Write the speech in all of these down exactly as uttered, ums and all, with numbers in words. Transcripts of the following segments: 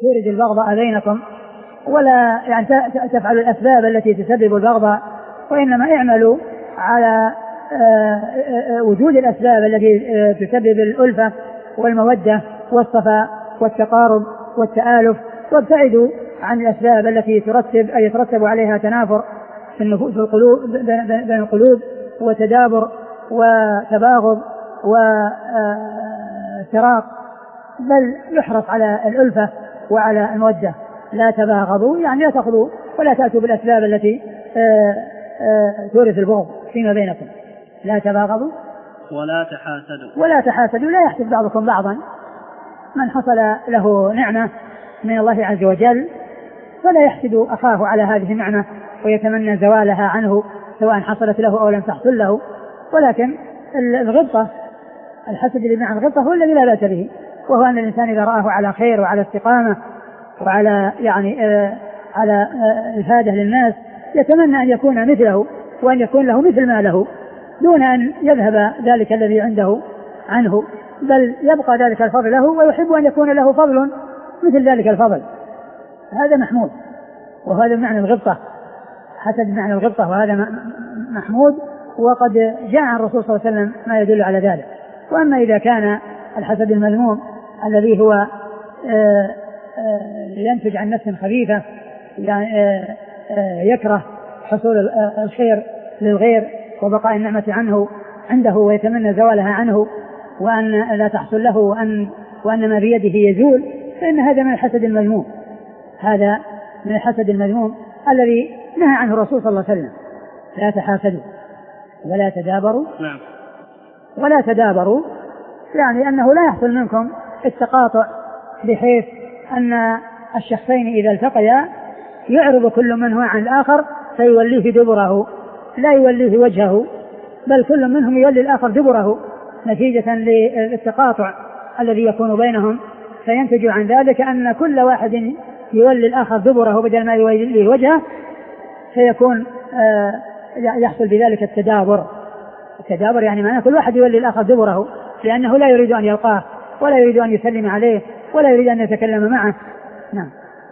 تورد البغضاء بينكم، ولا يعني تفعلوا الأسباب التي تسبب البغضاء، وإنما اعملوا على وجود الأسباب التي تسبب الألفة والمودة والصفاء والتقارب والتآلف، وابتعدوا عن الأسباب التي ترتب أي يترتب عليها تنافر في النفوس القلوب بين القلوب وتدابر وتباغض وفراق، بل يحرص على الألفة وعلى المودة. لا تباغضوا يعني لا تأخذوا ولا تأتوا بالأسباب التي تورث البغض فيما بينكم. لا تباغضوا ولا تحاسدوا ولا تحاسدوا لا يحسد بعضكم بعضا. من حصل له نعمة من الله عز وجل فلا يحسد أخاه على هذه النعمة ويتمنى زوالها عنه سواء حصلت له أو لم تحصل له، ولكن الغبطة الحسد اللي مع الغبطة هو الذي لا بأس به، وهو أن الإنسان إذا رآه على خير وعلى استقامة وعلى يعني آه على آه إفادة للناس يتمنى أن يكون مثله وأن يكون له مثل ما له دون أن يذهب ذلك الذي عنده عنه، بل يبقى ذلك الفضل له ويحب أن يكون له فضل مثل ذلك الفضل. هذا محمود، وهذا معنى الغبطة، حسد معنى الغبطة، وهذا محمود، وقد جاء عن الرسول صلى الله عليه وسلم ما يدل على ذلك. وأما إذا كان الحسد المذموم الذي هو آآ آآ ينتج عن نفس خبيثة يعني آآ آآ يكره حصول الخير للغير وبقاء النعمة عنه عنده ويتمنى زوالها عنه وأن لا تحصل له وأن, وأن ما بيده يزول، فإن هذا من الحسد المذموم، هذا من الحسد المذموم الذي نهى عنه الرسول صلى الله عليه وسلم. لا تحاسدوا ولا تدابروا نعم. ولا تدابروا يعني أنه لا يحصل منكم التقاطع بحيث أن الشخصين إذا التقيا يعرض كل منهما عن الآخر فيوليه دبره، لا يوليه وجهه، بل كل منهم يولي الآخر دبره نتيجة للتقاطع الذي يكون بينهم، فينتج عن ذلك أن كل واحد يولي الآخر دبره بدل ما يوليه وجهه، فيكون آه يحصل بذلك التدابر. التدابر يعني معناه كل واحد يولي الآخر دبره لأنه لا يريد أن يلقاه ولا يريد أن يسلم عليه ولا يريد أن يتكلم معه. نعم.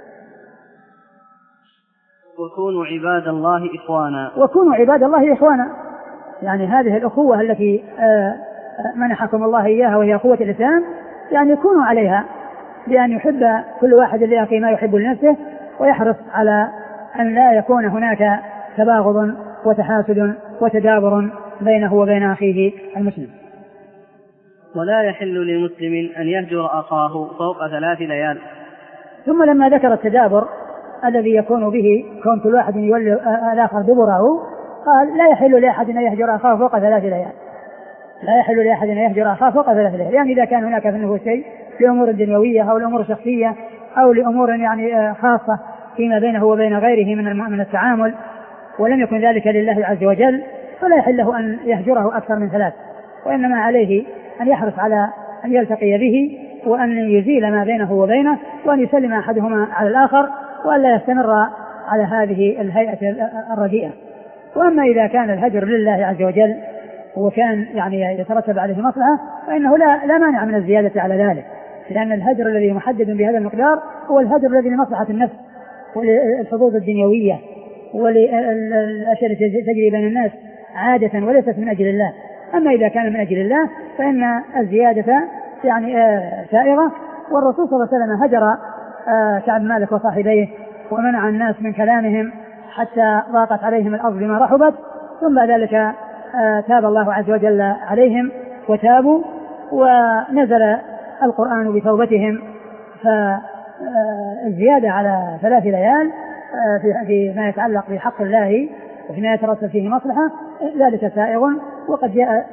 وكونوا عباد الله إخوانا وكونوا عباد الله إخوانا يعني هذه الأخوة التي منحكم الله إياها وهي أخوة الإسلام، يعني كونوا عليها بأن يحب كل واحد لأخيه ما يحب لنفسه، ويحرص على أن لا يكون هناك تباغض وتحاسد وتدابر بينه وبين أخيه المسلم. ولا يحل لمسلم أن يهجر أخاه فوق ثلاث ليال. ثم لما ذكر التدابر الذي يكون به كون كل واحد يولي الآخر دبره قال لا يحل لأحد أن يهجر أخاه فوق ثلاث ليال. لا يحل لأحد أن يهجر أخاه فوق ثلاث ليال، يعني إذا كان هناك في النفوس شيء لأمور دنيوية أو لأمور شخصية أو لأمور يعني خاصة فيما بينه وبين غيره من التعامل ولم يكن ذلك لله عز وجل، فلا يحل له أن يهجره أكثر من ثلاث، وإنما عليه أن يحرص على أن يلتقي به وأن يزيل ما بينه وبينه وأن يسلم أحدهما على الآخر وأن لا يستمر على هذه الهيئة الرديئة. وأما إذا كان الهجر لله عز وجل وكان يعني يترتب عليه مصلحة فإنه لا, لا مانع من الزيادة على ذلك، لأن الهجر الذي محدد بهذا المقدار هو الهجر الذي لمصلحة النفس وللحظوظ الدنيوية وللأشياء التي تجري بين الناس عادة وليست من أجل الله. أما إذا كان من أجل الله فإن الزيادة يعني سائغة. والرسول صلى الله عليه وسلم هجر كعب مالك وصاحبيه ومنع الناس من كلامهم حتى ضاقت عليهم الأرض بما رحبت، ثم بعد ذلك تاب الله عز وجل عليهم وتابوا ونزل القرآن بتوبتهم. فالزيادة على ثلاث ليال فيما يتعلق بحق الله وفيما يترتب فيه مصلحة ذلك سائغ، وقد جاء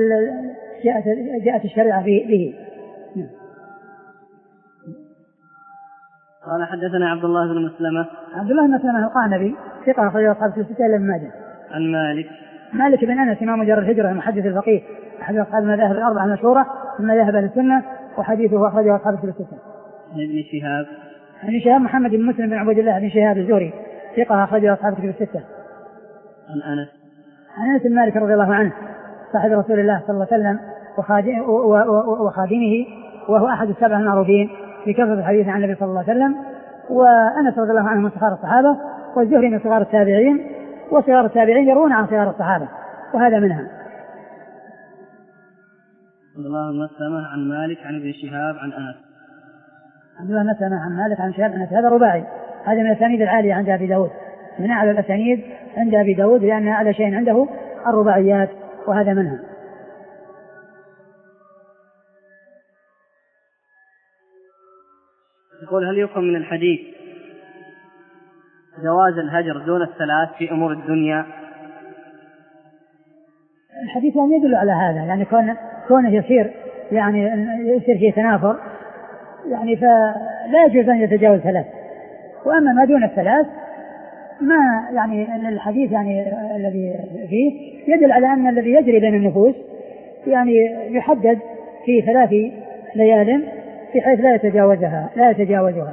جاءت الشريعة به. قال حدثنا عبد الله بن مسلمة. عبد الله بن مسلمة القعنبي ثقة أخرجه أصحاب الستة إلا ابن ماجه. عن مالك. مالك بن أنس إمام دار الهجرة المحدث الفقيه أحد أصحاب المذاهب الأربعة المشهورة ثم ذهب للسنة وحديثه أخرجه أصحاب الستة. عن ابن شهاب. عن شهاب محمد بن مسلم بن عبد الله بن شهاب الزهري ثقة أخرجه أصحاب الستة. عن أنس. عن أنس بن مالك رضي الله عنه صاحب رسول الله صلى الله عليه وسلم وخادمه وهو أحد السبع المعروفين في كثرة الحديث عن النبي صلى الله عليه وسلم. وأنس رضي الله عنه من صغار الصحابة، والزهري من صغار التابعين، وصغار التابعين يرون عن صغار الصحابة، وهذا منها. عبد الله بن مسلمة عن مالك عن ابن شهاب عن أنس. عبد الله بن مسلمة عن مالك عن شهاب عن أنس، هذا رباعي، هذا من الأسانيد العالية عند أبي داود، من أعلى الأسانيد عند أبي داود، لأن أعلى شيء عنده الرباعيات، وهذا منها. يقول: هل يفهم من الحديث جواز الهجر دون الثلاث في أمور الدنيا؟ الحديث يعني يدل على هذا، يعني كون كونه يصير يعني يصير فيه تنافر، يعني فلا يجوز أن يتجاوز ثلاث. وأما ما دون الثلاث ما يعني الحديث يعني الذي فيه يدل على أن الذي يجري بين النفوس يعني يحدد في ثلاث ليال بحيث لا يتجاوزها لا يتجاوزها.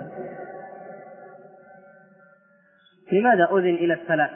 لماذا أذن إلى الثلاث؟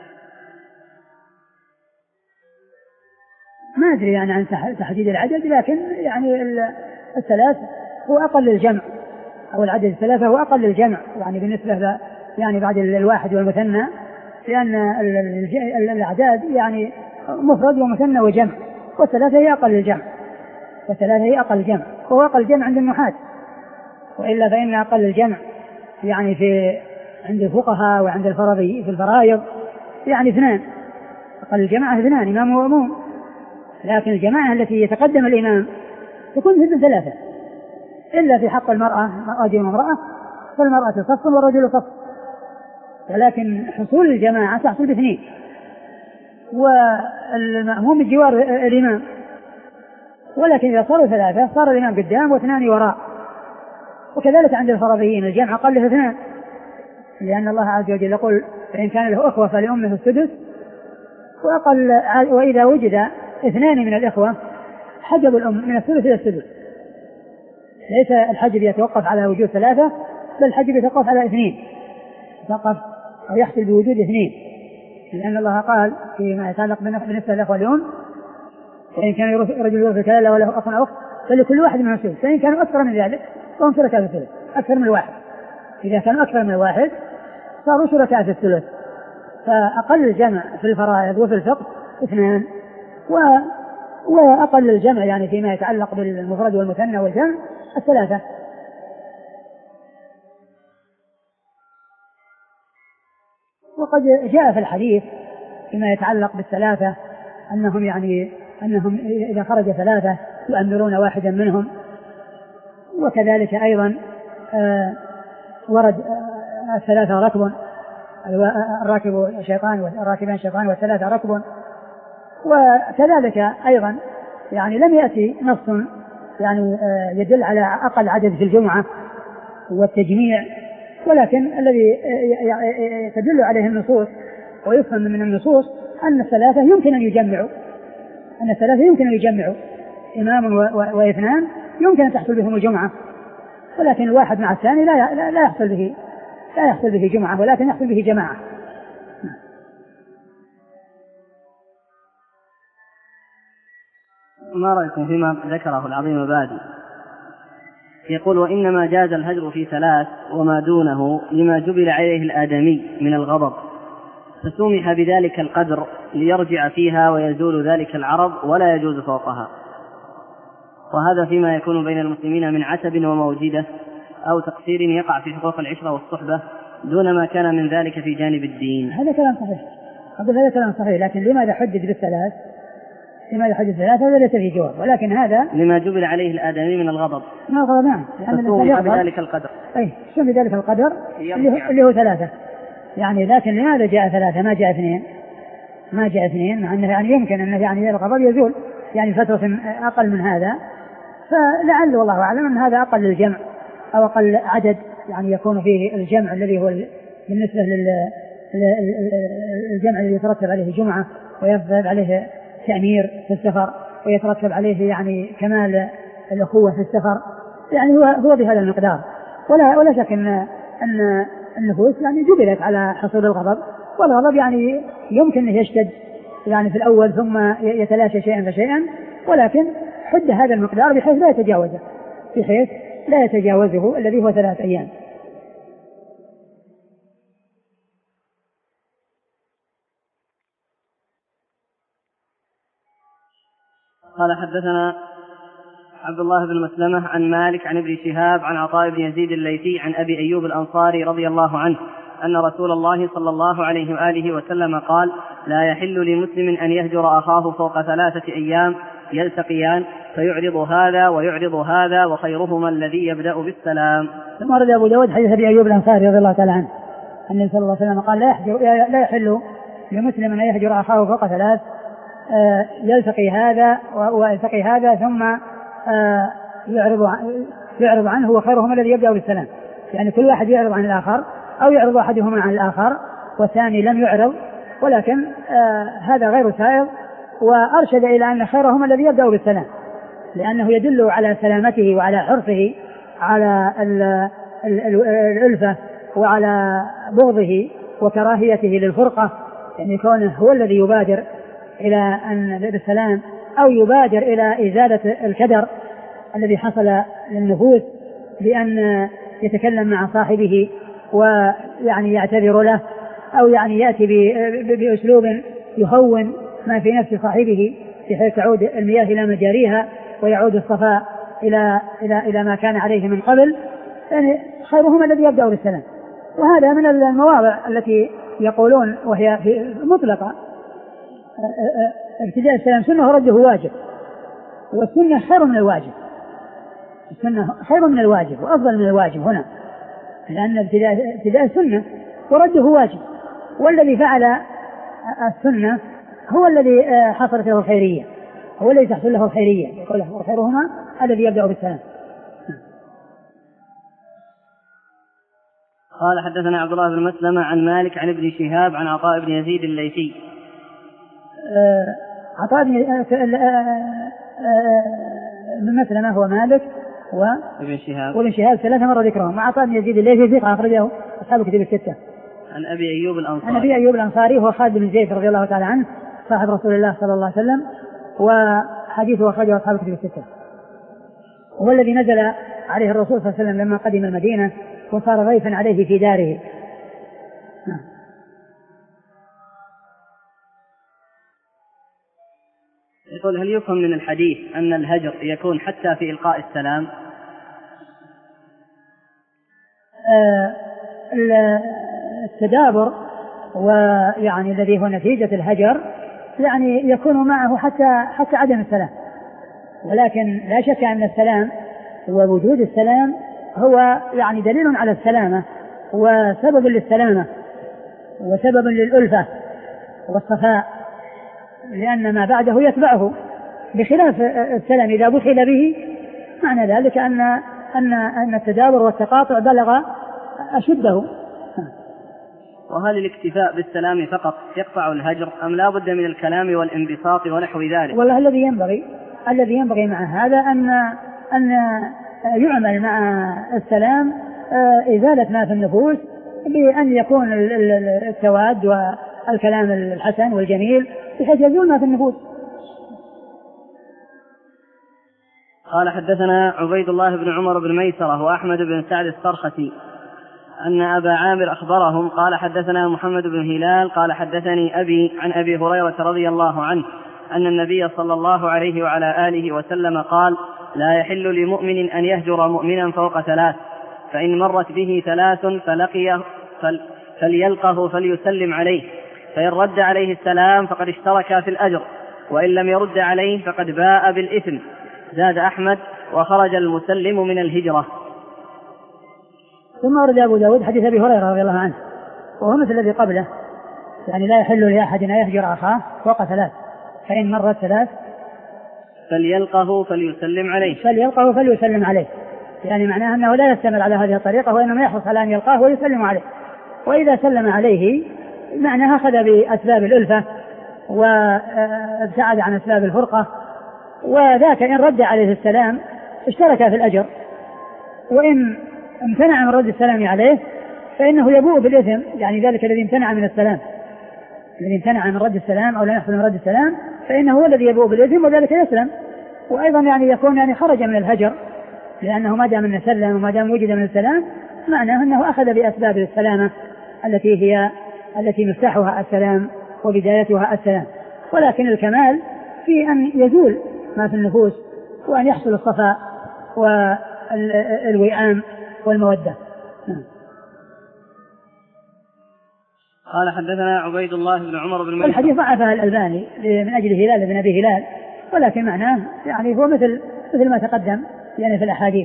ما أدري يعني عن تحديد العدد، لكن يعني الثلاث هو أقل الجمع، أو العدد الثلاثة هو أقل الجمع يعني بالنسبة يعني بعد الواحد والمثنى، لأن الأعداد يعني مفرد ومثنى وجمع، والثلاثة هي أقل الجمع، والثلاثة هي أقل الجمع، وهو أقل الجمع عند النحاة، وإلا فإن أقل الجمع يعني في عند الفقهاء وعند الفرضي في الفرائض يعني اثنان، أقل الجماعة اثنان، إمام ومأموم، لكن الجماعة التي يتقدم الإمام تكون مثل ثلاثة، إلا في حق المرأة، رجل وامرأة، فالمرأة صف والرجل صف، ولكن حصول الجماعة تحصل باثنين، والمأموم بجوار الإمام، ولكن إذا صاروا ثلاثة صار الإمام قدام واثنان وراء. وكذلك عند الفرضيين الجمع قل اثنان، لأن الله عز وجل يقول: فإن كان له أخوة فلأمه السدس، وأقل وإذا وجد اثنان من الإخوة حجب الأم من الثلث إلى السدس. ليس الحجب يتوقف على وجود ثلاثة، بل الحجب يتوقف على اثنين، يتوقف أو يحصل بوجود اثنين، لأن الله قال فيما يتعلق بالنسبة للأخوة الأم: فإن كان رجل يورث كلالة وله أخ أو أخت فلكل واحد منهم السدس، فإن كانوا أكثر من ذلك فهم شركاء في الثلث، أكثر من الواحد. إذا كانوا أكثر من الواحد صاروا شركاء في الثلث. فأقل الجمع في الفرائض وفي الفقه اثنان، و... وأقل الجمع يعني فيما يتعلق بالمفرد والمثنى والجمع الثلاثة. وقد جاء في الحديث فيما يتعلق بالثلاثة أنهم يعني أنهم إذا خرج ثلاثة يؤمرون واحدا منهم. وكذلك أيضا آه ورد آه الثلاثة ركب، الراكب شيطان والراكبان شيطان والثلاثة ركب. وكذلك أيضا يعني لم يأتي نص يعني آه يدل على أقل عدد في الجمعة والتجميع، ولكن الذي تدل عليه النصوص ويفهم من النصوص أن الثلاثة يمكن أن يجمعوا أن الثلاثة يمكن أن يجمعوا إمام واثنان يمكن أن تحصل بهم الجمعة، ولكن الواحد مع الثاني لا لا يحصل به لا يحصل به جمعة، ولكن يحصل به جماعة. ما رأيكم فيما ذكره العظيم بادي؟ يقول: وإنما جاز الهجر في ثلاث وما دونه لما جبل عليه الآدمي من الغضب، فسمح بذلك القدر ليرجع فيها ويزول ذلك العرض ولا يجوز فوقها، وهذا فيما يكون بين المسلمين من عتب وموجدة أو تقصير يقع في حقوق العشرة والصحبة دون ما كان من ذلك في جانب الدين. هذا كلام صحيح، أقول هذا كلام صحيح، لكن لماذا حدد بالثلاث؟ لماذا حدد بالثلاث؟ هذا ليس في جواب، ولكن هذا لما جبل عليه الآدمي من الغضب. من الغضب نعم، فسمح بذلك القدر. أي شو بذلك القدر اللي هو ثلاثة يعني، لكن لماذا جاء ثلاثة ما جاء اثنين؟ ما جاء اثنين مع أنه يعني يمكن أنه يعني الغضب يزول يعني فترة أقل من هذا، فلعل والله أعلم أن هذا أقل الجمع أو أقل عدد يعني يكون فيه الجمع الذي هو بالنسبة للجمع الذي يترتب عليه جمعة ويترتب عليه تأمير في السفر ويترتب عليه يعني كمال الأخوة في السفر، يعني هو هو بهذا المقدار. ولا ولا شك أن أن النفوس يعني جبلت على حصول الغضب، والغضب يعني يمكن أن يشتد يعني في الأول ثم يتلاشى شيئا فشيئا، ولكن حد هذا المقدار بحيث لا يتجاوزه بحيث لا يتجاوزه الذي هو ثلاث أيام. قال حدثنا عبد الله بن مسلمة عن مالك عن ابن شهاب عن عطاء بن يزيد الليثي عن أبي أيوب الأنصاري رضي الله عنه أن رسول الله صلى الله عليه وآله وسلم قال لا يحل لمسلم أن يهجر أخاه فوق ثلاثة أيام يلتقيان فيعرض هذا ويعرض هذا وخيرهما الذي يبدأ بالسلام. ثم ورد أبو داود حديث أبي أيوب الأنصاري رضي الله تعالى عنه أن النبي صلى الله عليه وسلم قال لا, يحجر لا يحل لمسلم أن يهجر أخاه فوق ثلاث يلتقي هذا ويلتقي هذا ثم يعرض يعرض عنه وخيرهما الذي يبدأ بالسلام. يعني كل واحد يعرض عن الآخر أو يعرض أحدهما عن الآخر والثاني لم يعرض، ولكن آه هذا غير سائغ، وأرشد إلى أن خيرهما الذي يبدأ بالسلام، لأنه يدل على سلامته وعلى حرصه على الألفة وعلى بغضه وكراهيته للفرقة، يعني كونه هو الذي يبادر إلى أن بالسلام أو يبادر إلى إزالة الكدر الذي حصل للنفوس بأن يتكلم مع صاحبه ويعني يعتذر له أو يعني يأتي بأسلوب يهون ما في نفس صاحبه بحيث تعود المياه إلى مجاريها ويعود الصفاء إلى إلى إلى ما كان عليه من قبل، يعني خيرهما الذي يبدأ بالسلام. وهذا من المواضع التي يقولون وهي في مطلقة ابتداء السلام سنة ورده واجب، والسنة خير من الواجب، السنة خير من الواجب وأفضل من الواجب هنا، لأن ابتداء ابتداء السنة ورده واجب، والذي فعل السنة هو الذي حصلت له الخيرية، هو الذي تحصل له الخيرية، يقول له وخيرهما الذي يبدأ بالسلام. قال حدثنا عبد الله بن مسلمة عن مالك عن ابن شهاب عن عطاء بن يزيد الليثي. عطاء بن مسلمة هو مالك وابن شهاب وابن شهاب ثلاثة مرة ذكرهم، مع عطاء بن يزيد الليثي ثقة أخرجه أصحاب الكتب الستة. عن أبي أيوب الأنصاري. عن أبي أيوب الأنصاري هو خالد بن زيد رضي الله تعالى عنه صاحب رسول الله صلى الله عليه وسلم، وحديثه أخرجه أصحاب الكتب الستة. هو الذي نزل عليه الرسول صلى الله عليه وسلم لما قدم المدينة وصار ضيفا عليه في داره. يقول هل يفهم من الحديث أن الهجر يكون حتى في إلقاء السلام؟ آه التدابر ويعني الذي هو نتيجة الهجر يعني يكون معه حتى حتى عدم السلام، ولكن لا شك أن السلام ووجود السلام هو يعني دليل على السلامة وسبب للسلامة وسبب للألفة والصفاء، لأن ما بعده يتبعه، بخلاف السلام إذا بخل به معنى ذلك أن أن أن التدابر والتقاطع بلغ أشده. وهل الاكتفاء بالسلام فقط يقطع الهجر أم لا بد من الكلام والانبساط ونحو ذلك؟ والله الذي ينبغي الذي ينبغي مع هذا أن أن يعمل مع السلام إزالة ما في النفوس بأن يكون التواد والكلام الحسن والجميل بحيث يزول ما في النفوس. قال حدثنا عبيد الله بن عمر بن ميسرة وأحمد بن سعد الصرخسي أن أبا عامر أخبرهم قال حدثنا محمد بن هلال قال حدثني أبي عن أبي هريرة رضي الله عنه أن النبي صلى الله عليه وعلى آله وسلم قال لا يحل لمؤمن أن يهجر مؤمنا فوق ثلاث، فإن مرت به ثلاث فلقيه فل فليلقه فليسلم عليه، فإن رد عليه السلام فقد اشترك في الأجر، وإن لم يرد عليه فقد باء بالإثم. زاد أحمد وخرج المسلم من الهجرة. ثم ورد أبو داود حديث أبي هريرة رضي الله عنه وهو مثل الذي قبله، يعني لا يحل لأحد أن يهجر أخاه فوق ثلاث، فإن مرت ثلاث فليلقه فليسلم عليه فليلقه فليسلم عليه، يعني معناه أنه لا يستمر على هذه الطريقة وإنما يحرص على أن يلقاه ويسلم عليه، وإذا سلم عليه معناه أخذ بأسباب الألفة وابتعد عن أسباب الفرقة، وذاك إن رد عليه السلام اشترك في الأجر، وإن امتنع من رد السلام عليه فإنه يبوء بالإثم، يعني ذلك الذي امتنع من السلام الذي امتنع من رد السلام أو لا يحصل من رد السلام فإنه هو الذي يبوء بالإثم وذلك يسلم، وأيضا يعني يكون يعني خرج من الهجر لأنه ما دام أنه سلم وما دام وجد من السلام معناه أنه أخذ بأسباب السلامة التي هي التي مفتاحها السلام وبدايتها السلام. ولكن الكمال في أن يزول ما في النفوس وأن يحصل الصفاء والوئام والمودة. قال حدثنا عبيد الله بن عمر بن ميسرة. الحديث ضعفه الألباني من أجل هلال بن أبي هلال، ولكن معناه يعني هو مثل مثل ما تقدم يعني في الأحاديث.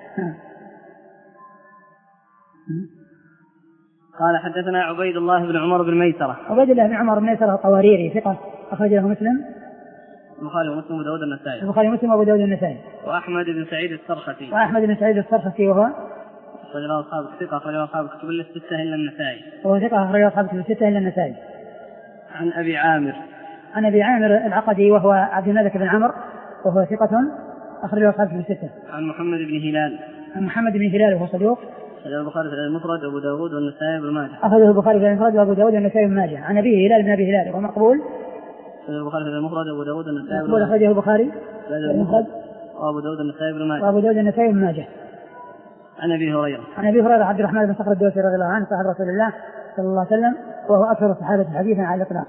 قال حدثنا عبيد الله بن عمر بن ميسرة. عبيد الله بن عمر بن ميسرة الطواريري ثقة أخرج له مسلم البخاري ومسلم وأبو داود النسائي. البخاري ومسلم وأبو داود النسائي. وأحمد بن سعيد السرخسي. وأحمد بن سعيد السرخسي وهو أخرج له أصحاب الثقة أخرج له أصحاب الكتب الستة إلا النسائي. وهو ثقة أخرج له أصحاب الكتب الستة إلا النسائي. عن أبي عامر. عن أبي عامر العقدي وهو عبد الملك بن عمرو وهو ثقة أخرج له أصحاب الكتب الستة. عن محمد بن هلال. عن محمد بن هلال وهو صدوق. أخرجه البخاري في المفرد وأبو داود والنسائي بن ماجه. أخرجه البخاري في المفرد وأبو داود والنسائي بن ماجه. عن أبيه هلال بن أبي هلال وهو مقبول. أخرجه البخاري في المفرد وأبو داود والنسائي بن ماجه. أخرجه البخاري في المفرد وأبو داود والنسائي بن ماجه. وأبو داود والنسائي بن ماجه. عن أبي هريرة. عن أبي هريرة عبد الرحمن بن صخر الدوسي رضي الله عنه صاحب رسول الله صلى الله عليه وسلم وهو أكثر الصحابة حديثا على الإطلاق.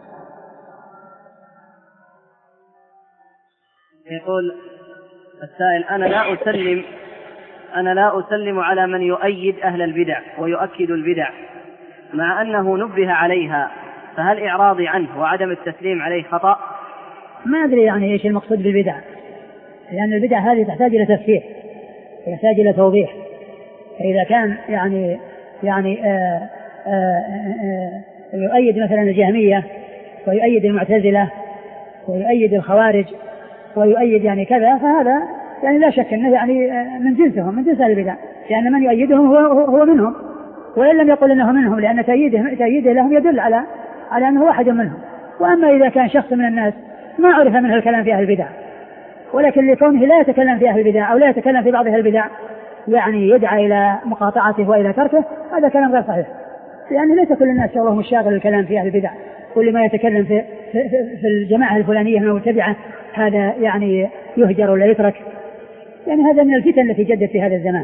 يقول السائل: أنا لا أسلم أنا لا أسلم على من يؤيد أهل البدع ويؤكد البدع مع أنه نبه عليها، فهل إعراضي عنه وعدم التسليم عليه خطأ؟ ما أدري يعني إيش المقصود بالبدع، لأن البدع هذه تحتاج إلى تفسير، تحتاج إلى توضيح. فإذا كان يعني يعني آآ آآ آآ يؤيد مثلا الجهمية ويؤيد المعتزلة ويؤيد الخوارج ويؤيد يعني كذا، فهذا يعني لا شك أنه يعني من جنسهم من جنس البدع، لأن يعني من يؤيدهم هو, هو منهم، وإن لم يقل أنه منهم، لأن تأييده, تأييده لهم يدل على على أنه واحد منهم. وأما إذا كان شخص من الناس ما عرف منه الكلام في أهل البدع، ولكن لكونه لا يتكلم في أهل البدع أو لا يتكلم في بعض أهل البدع يعني يدعى إلى مقاطعته وإلى تركه، هذا كلام غير صحيح، لأن ليس كل الناس شغلهم الشاغل الكلام في أهل البدع. كل ما يتكلم في, في, في الجماعة الفلانية من المتبعة هذا يعني يهجر ولا يترك، يعني هذا من الفتن التي جدت في هذا الزمان.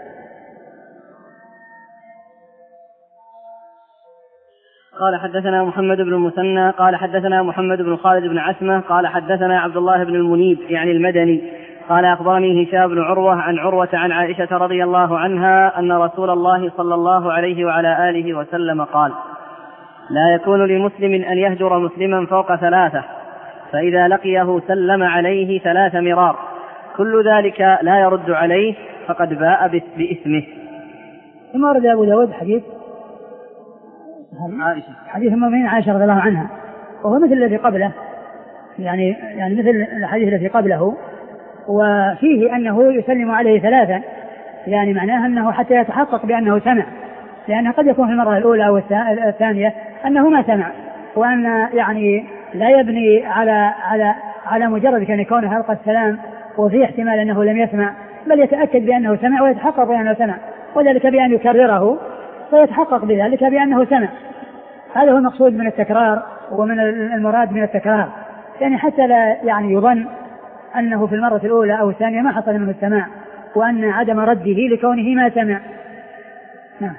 قال حدثنا محمد بن المثنى قال حدثنا محمد بن خالد بن عسمة قال حدثنا عبد الله بن المنيب يعني المدني قال أخبرني هشام بن عروة عن عروة عن عائشة رضي الله عنها أن رسول الله صلى الله عليه وعلى آله وسلم قال: لا يكون لمسلم أن يهجر مسلما فوق ثلاثة، فإذا لقيه سلم عليه ثلاث مرار، كل ذلك لا يرد عليه فقد باء بإثمه. ثم ورد أبو داود حديث عائشة حديث المؤمنين عائشة رضي الله عنها، وهو مثل الذي قبله، يعني يعني مثل الحديث الذي قبله، وفيه أنه يسلم عليه ثلاثا، يعني معناه أنه حتى يتحقق بأنه سمع، لأنه قد يكون في المرة الأولى أو الثانية أنه ما سمع، وأن يعني لا يبني على على على مجرد كان يكون هلقى السلام وفي احتمال أنه لم يسمع، بل يتأكد بأنه سمع ويتحقق بأنه سمع، وذلك بأن يكرره فيتحقق بذلك بأنه سمع. هذا هو المقصود من التكرار ومن المراد من التكرار، يعني حتى لا يعني يظن أنه في المرة الأولى أو الثانية ما حصل منه السماع، وأن عدم رده لكونه ما سمع. نعم.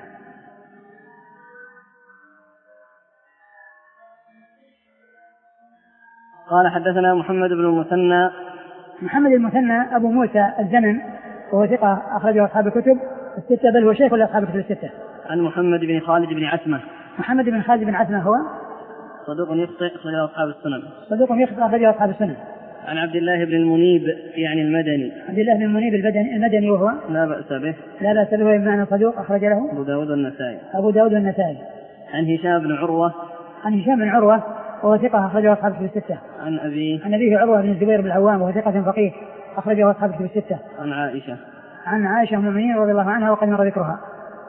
قال حدثنا محمد بن المثنى محمد المثنى أبو موسى الزمن وهو ثقة أخرجه أصحاب الكتب الستة، بل هو شيخ لأصحاب الكتب الستة. عن محمد بن خالد بن عسمة محمد بن خالد بن عسمة هو صدوق يخطئ أخرجه أصحاب السنن صدوق يخطئ أخرجه أصحاب السنن. عن عبد الله بن المنيب يعني المدني عبد الله بن المنيب المدني وهو لا بأس به لا بأس به بمعنى صدوق أخرج له أبو داود والنسائي أبو داود والنسائي. عن هشام بن عروة عن هشام بن عروة وهو ثقة أخرجه أصحاب الكتب الستة. عن أبيه عن أبيه عروة بن الزبير بن العوام وهو ثقة فقيه أخرجه أصحاب الكتب الستة. عن عائشة عن عائشة أم المؤمنين رضي الله عنها وقد مر ذكرها.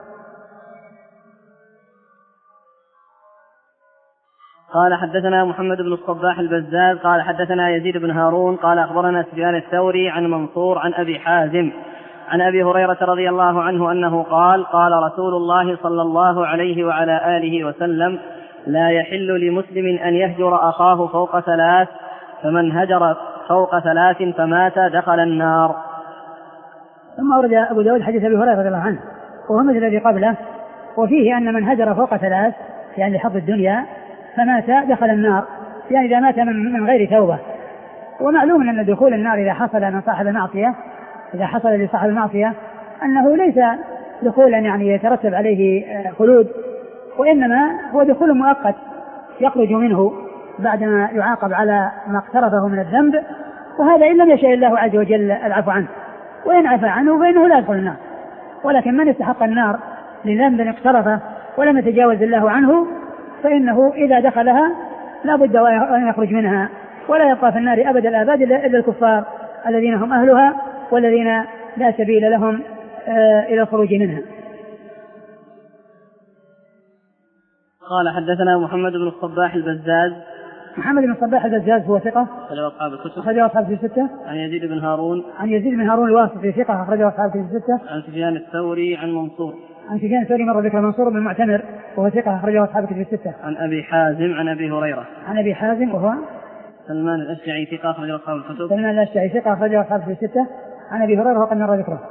قال حدثنا محمد بن الصباح البزاز قال حدثنا يزيد بن هارون قال أخبرنا سفيان الثوري عن منصور عن أبي حازم عن أبي هريرة رضي الله عنه أنه قال: قال رسول الله صلى الله عليه وعلى آله وسلم: لا يحل لمسلم أن يهجر أخاه فوق ثلاث، فمن هجر فوق ثلاث فمات دخل النار. ثم أورد أبو داود حديث أبي هريرة رضي الله عنه وهو مثل الذي قبله، وفيه أن من هجر فوق ثلاث يعني لحظ الدنيا فمات دخل النار، يعني إذا مات من غير توبة. ومعلوم أن دخول النار إذا حصل من صاحب المعصية إذا حصل لصاحب المعصية أنه ليس دخولا يعني يترتب عليه خلود، وإنما هو دخول مؤقت يخرج منه بعدما يعاقب على ما اقترفه من الذنب، وهذا إن لم يشاء الله عز وجل العفو عنه، وإن عفى عنه فإنه لا يدخل النار. ولكن من استحق النار لذنب اقترفه ولم يتجاوز الله عنه فإنه إذا دخلها لا بد أن يخرج منها، ولا يبقى في النار أبد الآباد إلا الكفار الذين هم أهلها والذين لا سبيل لهم إلى الخروج منها. قال حدثنا محمد بن الصباح البزاز. محمد بن الصباح البزاز هو ثقة أخرجه أصحاب الكتب. أخرجه أصحاب الستة. عن يزيد بن هارون. عن يزيد بن هارون الواسطي ثقة أخرجه أصحاب الستة. عن سفيان الثوري عن منصور. عن سفيان الثوري مر ذكر منصور بن المعتمر وهو ثقة أخرجه أصحاب الكتب الستة. عن أبي حازم عن أبي هريرة. عن أبي حازم وهو سلمان الأشجعي ثقة أخرجه أصحاب الكتب. سلمان الأشجعي ثقة أخرجه أصحاب الكتب الستة. عن أبي هريرة وقد مر ذكره.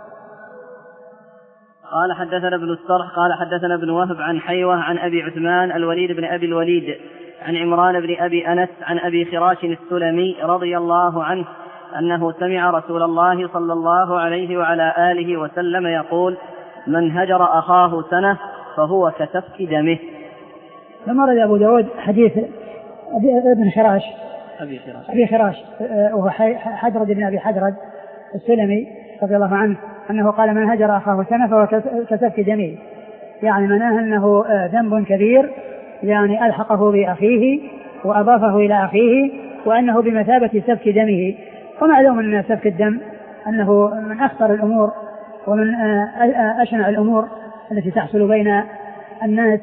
قال حدثنا ابن السرح قال حدثنا ابن وهب عن حيوة عن أبي عثمان الوليد بن أبي الوليد عن عمران بن أبي أنس عن أبي خراش السلمي رضي الله عنه أنه سمع رسول الله صلى الله عليه وعلى آله وسلم يقول: من هجر أخاه سنة فهو كسفك دمه. ثم رد أبو داود حديث ابن خراش أبي خراش أبي خراش وهو حدرد بن أبي حدرد السلمي رضي الله عنه أنه قال: من هجر أخاه سنة فهو كسفك دمه، يعني معناه أنه ذنب كبير يعني ألحقه بأخيه وأضافه إلى أخيه، وأنه بمثابة سفك دمه. ومعلوم أن سفك الدم أنه من أخطر الأمور ومن أشنع الأمور التي تحصل بين الناس،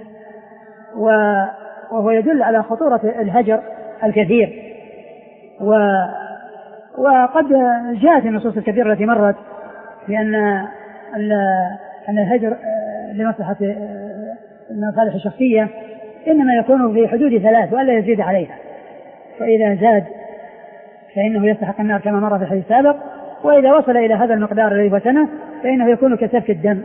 وهو يدل على خطورة الهجر الكثير. وقد جاءت النصوص الكثيرة التي مرت بأن أن الهجر لمصلحة المصالح الشخصية إنما يكون في حدود ثلاث وألا يزيد عليها، فإذا زاد فإنه يستحق النار كما مر في الحديث السابق، وإذا وصل إلى هذا المقدار الذي هو سنة فإنه يكون كسفك الدم.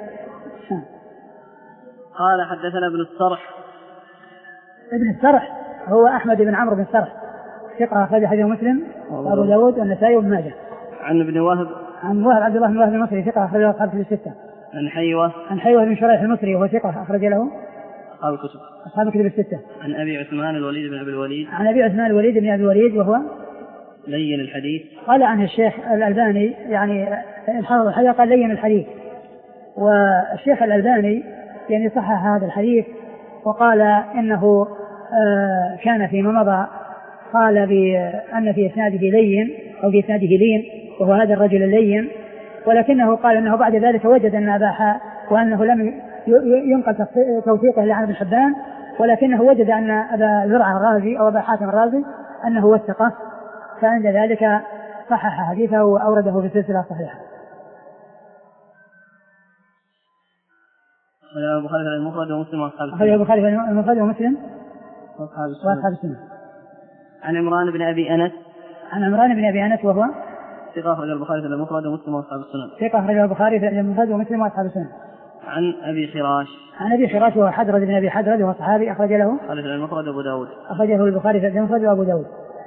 قال حدثنا ابن السرح. ابن السرح هو أحمد بن عمرو بن السرح ثقة أخرج حديث مسلم وأبو داود والنسائي وابن ماجه. عن ابن وهب. عن وهب عبد الله بن وهب المصري ثقة أخرج له أصحاب الستة. عن حيوة. عن حيوة بن شريح المصري وهو ثقة أخرج له أصحاب الكتب. أصحاب الكتب الستة. عن أبي عثمان الوليد بن أبي الوليد. عن أبي عثمان الوليد بن أبي الوليد وهو لين الحديث. قال عنه الشيخ الألباني يعني الحافظ الحديث قال لين الحديث، والشيخ الألباني يعني صحح هذا الحديث وقال إنه آه كان فيما مضى قال بأن في إسناده لين أو في إسناده لين وهو هذا الرجل اللين، ولكنه قال أنه بعد ذلك وجد أن أباح وأنه لم ينقل توثيقه لعن ابن حبان، ولكنه وجد أن أبا زرعة الرازي أو أبا حاتم الرازي أنه وثقه، فعند ذلك صحح حديثه وأورده في السلسلة الصحيحة. أخرجه البخاري في المفرد ومسلم وأصحاب السنة. أخرجه البخاري في المفرد ومسلم وأصحاب السنة. عن عمران بن أبي أنس. عن عمران بن أبي أنس وهو ثقة أخرجه البخاري في المفرد ومسلم وأصحاب السنة. ثقة أخرجه البخاري في المفرد ومسلم وأصحاب السنة. عن أبي خراش. عن أبي خراش وهو حدرد بن أبي حدرد وهو صحابي أخرج له البخاري في المفرد وأبو داود. أخرجه البخاري في المفرد وأبو داود.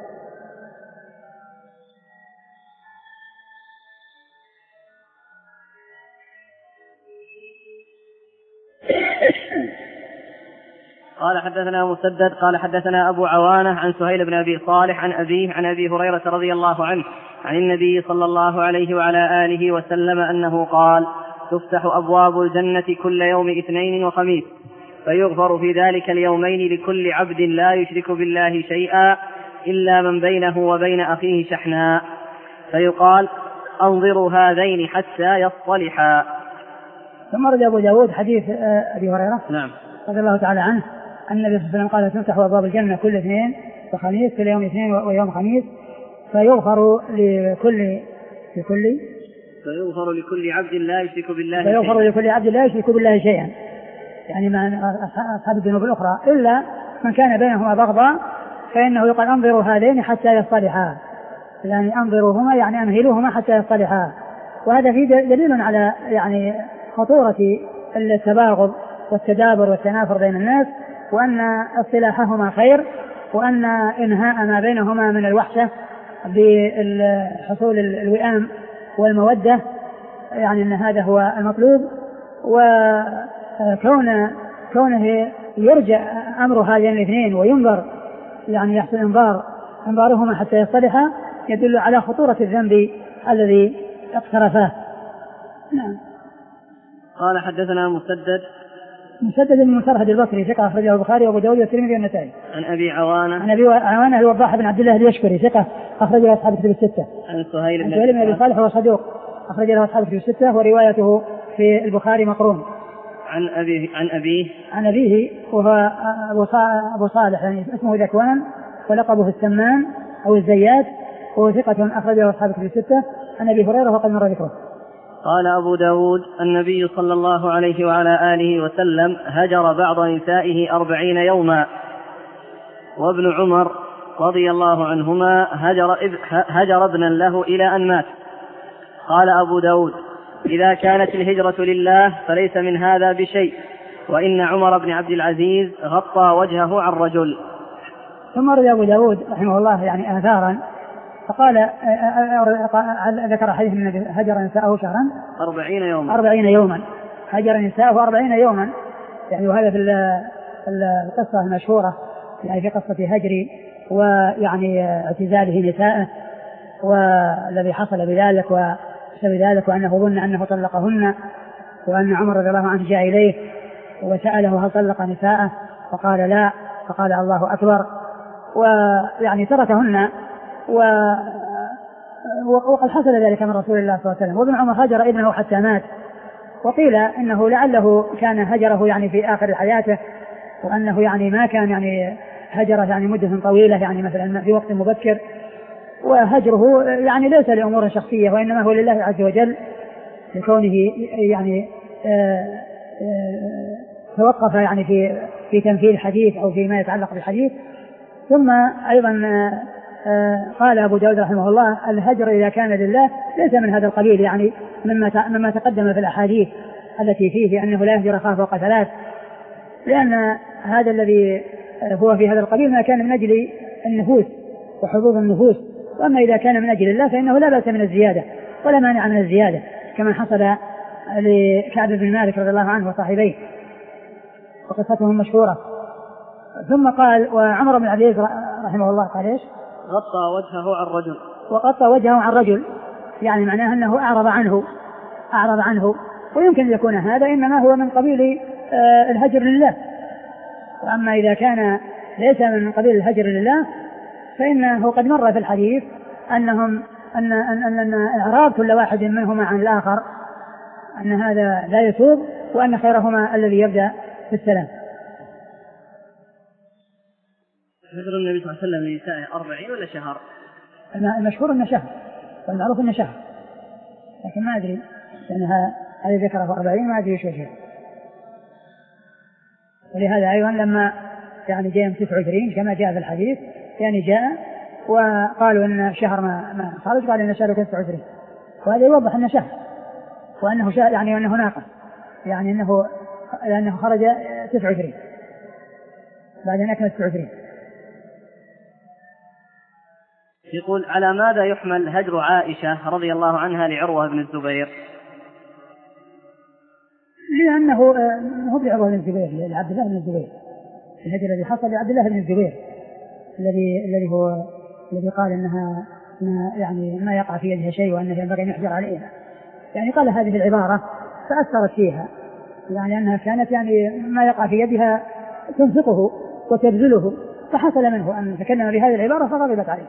قال حدثنا مسدد قال حدثنا أبو عوانة عن سهيل بن أبي صالح عن أبيه عن أبي هريرة رضي الله عنه عن النبي صلى الله عليه وعلى آله وسلم أنه قال: تفتح أبواب الجنة كل يوم اثنين وخميس فيغفر في ذلك اليومين لكل عبد لا يشرك بالله شيئا إلا من بينه وبين أخيه شحناء، فيقال: انظروا هذين حتى يصطلحا. ثم رد أبو داود حديث أبي هريرة نعم رضي الله تعالى عنه أن النبي صلى الله عليه وسلم قال: تفتح أبواب الجنة كل اثنين وخميس كل يوم اثنين ويوم خميس فيغفر لكل لكل فيغفر لكل عبد لا يشرك بالله فيغفر لكل عبد لا يشرك بالله شيئا، يعني ما أصحاب الذنوب الأخرى إلا من كان بينهما بغضاء فإنه يقال: انظروا هذين حتى يصطلحا، يعني انظروهما يعني أمهلوهما حتى يصطلحا، وهذا فيه دليل على يعني خطورة التباغض والتدابر والتنافر بين الناس، وأن اصطلاحهما خير، وأن إنهاء ما بينهما من الوحشة بحصول الوئام والمودة، يعني أن هذا هو المطلوب. وكون كونه يرجع أمر هذين الاثنين وينظر يعني يحصل انظار انظارهما حتى يصطلحا يدل على خطورة الذنب الذي اقترفاه. نعم. قال حدثنا مسدد مسدد بن مسرهد البصري ثقة أخرجه البخاري وأبو داود والترمذي والنسائي. عن أبي عوانة عن أبي عوانة الوضاح بن عبد الله اليشكري ثقة أخرجه أصحاب الكتب الستة. عن سهيل بن أبي صالح وهو صدوق أخرج له أصحاب الكتب الستة وروايته في البخاري مقرون. عن أبيه عن أبيه عن أبيه وهو أبو صالح يعني اسمه ذكوان ولقبه السمان أو الزيات، وهو ثقة أخرجه أصحاب الكتب الستة. عن أبي هريرة وقد مر ذكره. قال أبو داود النبي صلى الله عليه وعلى آله وسلم هجر بعض نسائه أربعين يوما، وابن عمر رضي الله عنهما هجر, هجر ابنا له إلى أن مات. قال أبو داود إذا كانت الهجرة لله فليس من هذا بشيء، وإن عمر بن عبد العزيز غطى وجهه عن رجل. ثم رضي أبو داود رحمه الله يعني آثارا فقال ذكر حديث من هجر نساءه شهرا أربعين يوما أربعين يوما هجر نساءه أربعين يوما، يعني وهذا في القصة المشهورة يعني في قصة هجري ويعني اعتزاله نساءه والذي حصل بذلك وسبب ذلك، وأنه ظن أنه طلقهن، وأن عمر رضي الله عنه جاء إليه وسأله هل طلق نساءه فقال لا، فقال الله أكبر، ويعني تركهن. وقد حصل ذلك من رسول الله صلى الله عليه وسلم. وابن عمر هجر ابنه حتى مات، وقيل إنه لعله كان هجره يعني في آخر حياته، وأنه يعني ما كان يعني هجره يعني مدة طويلة يعني مثلا في وقت مبكر، وهجره يعني ليس لأمور شخصية وإنما هو لله عز وجل لكونه يعني آآ آآ توقف يعني في في تنفيذ الحديث أو فيما يتعلق بالحديث. ثم أيضا قال أبو داود رحمه الله الهجر إذا كان لله ليس من هذا القبيل، يعني مما مما تقدم في الأحاديث التي فيه أنه لا يهجر أخاه فوق ثلاث، لأن هذا الذي هو في هذا القبيل ما كان من أجل النفوس وحظوظ النفوس، وأما إذا كان من أجل الله فإنه لا بأس من الزيادة ولا مانع من الزيادة، كما حصل لكعب بن مالك رضي الله عنه وصاحبيه وقصتهم مشهورة. ثم قال وعمر بن عبد العزيز رحمه الله قال إيش؟ غطى وجهه عن رجل. وغطى وجهه عن رجل يعني معناه أنه أعرض عنه أعرض عنه ويمكن أن يكون هذا إنما هو من قبيل الهجر لله. وأما إذا كان ليس من قبيل الهجر لله فإنه قد مر في الحديث أنهم أن أن أن إعراض كل واحد منهما عن الآخر أن هذا لا يتوب، وأن خيرهما الذي يبدأ في السلام. هجر النبي صلى الله عليه وسلم لنسائه أربعين ولا شهر؟ المشهور أنه شهر والمعروف أنه شهر، لكن ما أدري لأنها هذه ذكره أربعين ما أدري شو شيء. ولهذا أيضا لما يعني جاء تسعة وعشرين كما جاء في الحديث يعني جاء وقالوا إن شهر ما ما خرج، قال إن شهر تسعة وعشرين، وهذا يوضح أنه شهر وأنه شهر يعني أنه ناقص، يعني أنه لأنه خرج تسعة وعشرين بعد أن أكمل تسعة وعشرين. يقول على ماذا يحمل هجر عائشة رضي الله عنها لعروة بن الزبير؟ لأنه هو لعروة بن الزبير لعبد الله بن الزبير، الهجر الذي حصل لعبد الله بن الزبير الذي الذي هو الذي قال إنها ما يعني ما يقع في يدها شيء وأنه ينبغي أن يحجر عليها، يعني قال هذه العبارة فأثرت فيها، يعني أنها كانت يعني ما يقع في يدها تنفقه وتبذله، فحصل منه أن تكلم بهذه العبارة فغضبت عليه.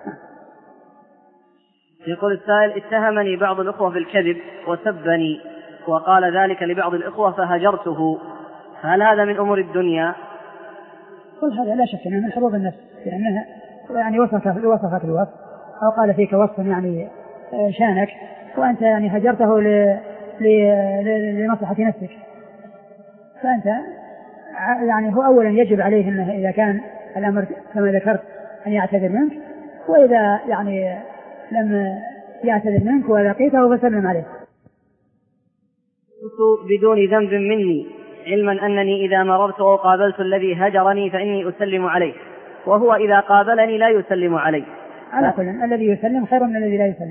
يقول السائل اتهمني بعض الأخوة بالكذب وسبني وقال ذلك لبعض الأخوة فهجرته، هل هذا من أمور الدنيا؟ كل هذا لا شك أنه من حظوظ النفس، لأنها يعني وصفك وصفك الوصف أو قال فيك وصف يعني شانك وأنت يعني هجرته ل... ل... لمصلحة نفسك، فأنت يعني هو أولا يجب عليه أنه إذا كان الأمر كما ذكرت أن يعتذر منك، وإذا يعني لم يعتذر منك ولقيته فسلم عليه. كنت بدون ذنب مني علما أنني إذا مررت أو قابلت الذي هجرني فإني أسلم عليه، وهو إذا قابلني لا يسلم علي. على كل الذي يسلم خير من الذي لا يسلم.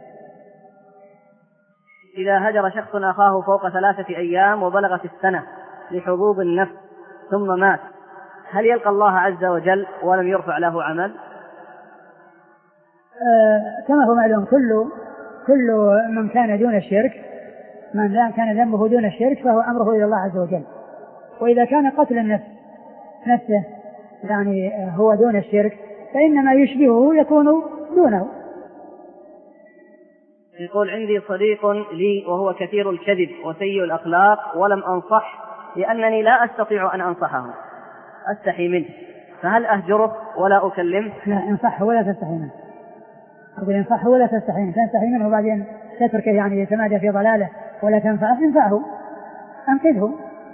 إذا هجر شخص أخاه فوق ثلاثة أيام وبلغت السنة لحظوظ النفس ثم مات، هل يلقى الله عز وجل ولم يرفع له عمل؟ آه كما هو معلوم كل كل من كان دون الشرك، من لا كان ذنبه دون الشرك فهو أمره إلى الله عز وجل. وإذا كان قتل النفس نفسه يعني هو دون الشرك فإنما يشبهه يكون دونه. يقول عندي صديق لي وهو كثير الكذب وسيء الأخلاق ولم أنصح لأنني لا أستطيع أن أنصحه، أستحي منه، فهل أهجره ولا أكلمه؟ لا، انصحه ولا تستحي منه. أقول انصحه ولا تستحي منه، تستحي منه وبعدين تتركه يعني يتمادى في ضلاله ولا تنفعه، انفعه أنقذه.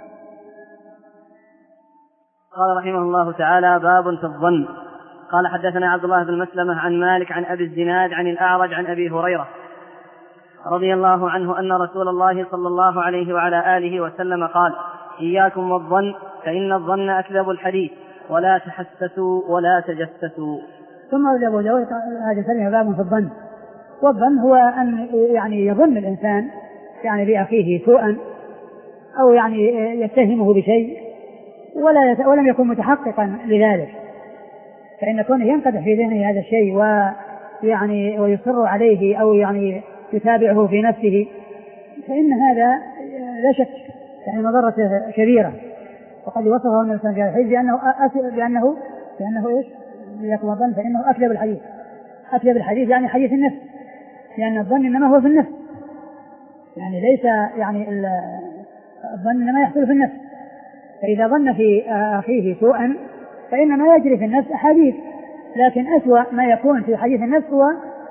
قال رحمه الله تعالى: باب في الظن. قال حدثنا عبد الله بن مسلمة عن مالك عن أبي الزناد عن الأعرج عن أبي هريرة رضي الله عنه أن رسول الله صلى الله عليه وعلى آله وسلم قال: إياكم والظن فإن الظن أكذب الحديث ولا تحسسوا ولا تجسسوا. ثم أبو داود هذا سميه باب في الظن. والظن هو أن يعني يظن الإنسان يعني بأخيه سوءا أو يعني يتهمه بشيء ولا ولم يكن متحققا لذلك، فإن كونه ينقدح في ذهنه هذا الشيء ويعني ويصر عليه أو يعني يتابعه في نفسه فإن هذا لا شك يعني مضرة كبيرة. وقد وصفه النبي صلى الله عليه وسلم بأنه بأنه بأنه إيش؟ إياكم والظن فإنه أكذب الحديث. أكذب الحديث يعني حديث النفس، لأن الظن إنما هو في النفس، يعني ليس يعني الظن إنما يحصل في النفس. فإذا ظن في أخيه سوءا فإنما يجري في النفس أحاديث، لكن أسوأ ما يكون في حديث النفس هو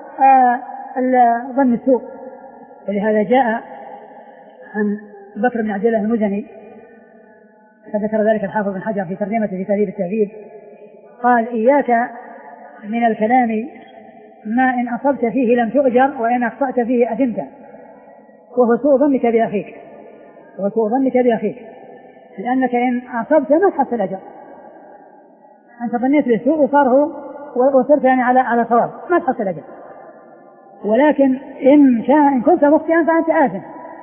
ظن السوء. ولهذا جاء عن بكر بن عبد الله المزني فذكر ذلك الحافظ بن حجر في ترجمته في تهذيب التهذيب، قال: إياك من الكلام ما إن أصبت فيه لم تؤجر وإن أخطأت فيه أثمت، وهو سوء ظنك بأخيك، وهو سوء ظنك بأخيك لأنك إن أصبت ما تحصل أجر، أنت ظنيت بالسوء وصار هو وصرت يعني على على صواب ما تحصل أجر. ولكن إن كان إن كنت مخطئا فأنت آثم،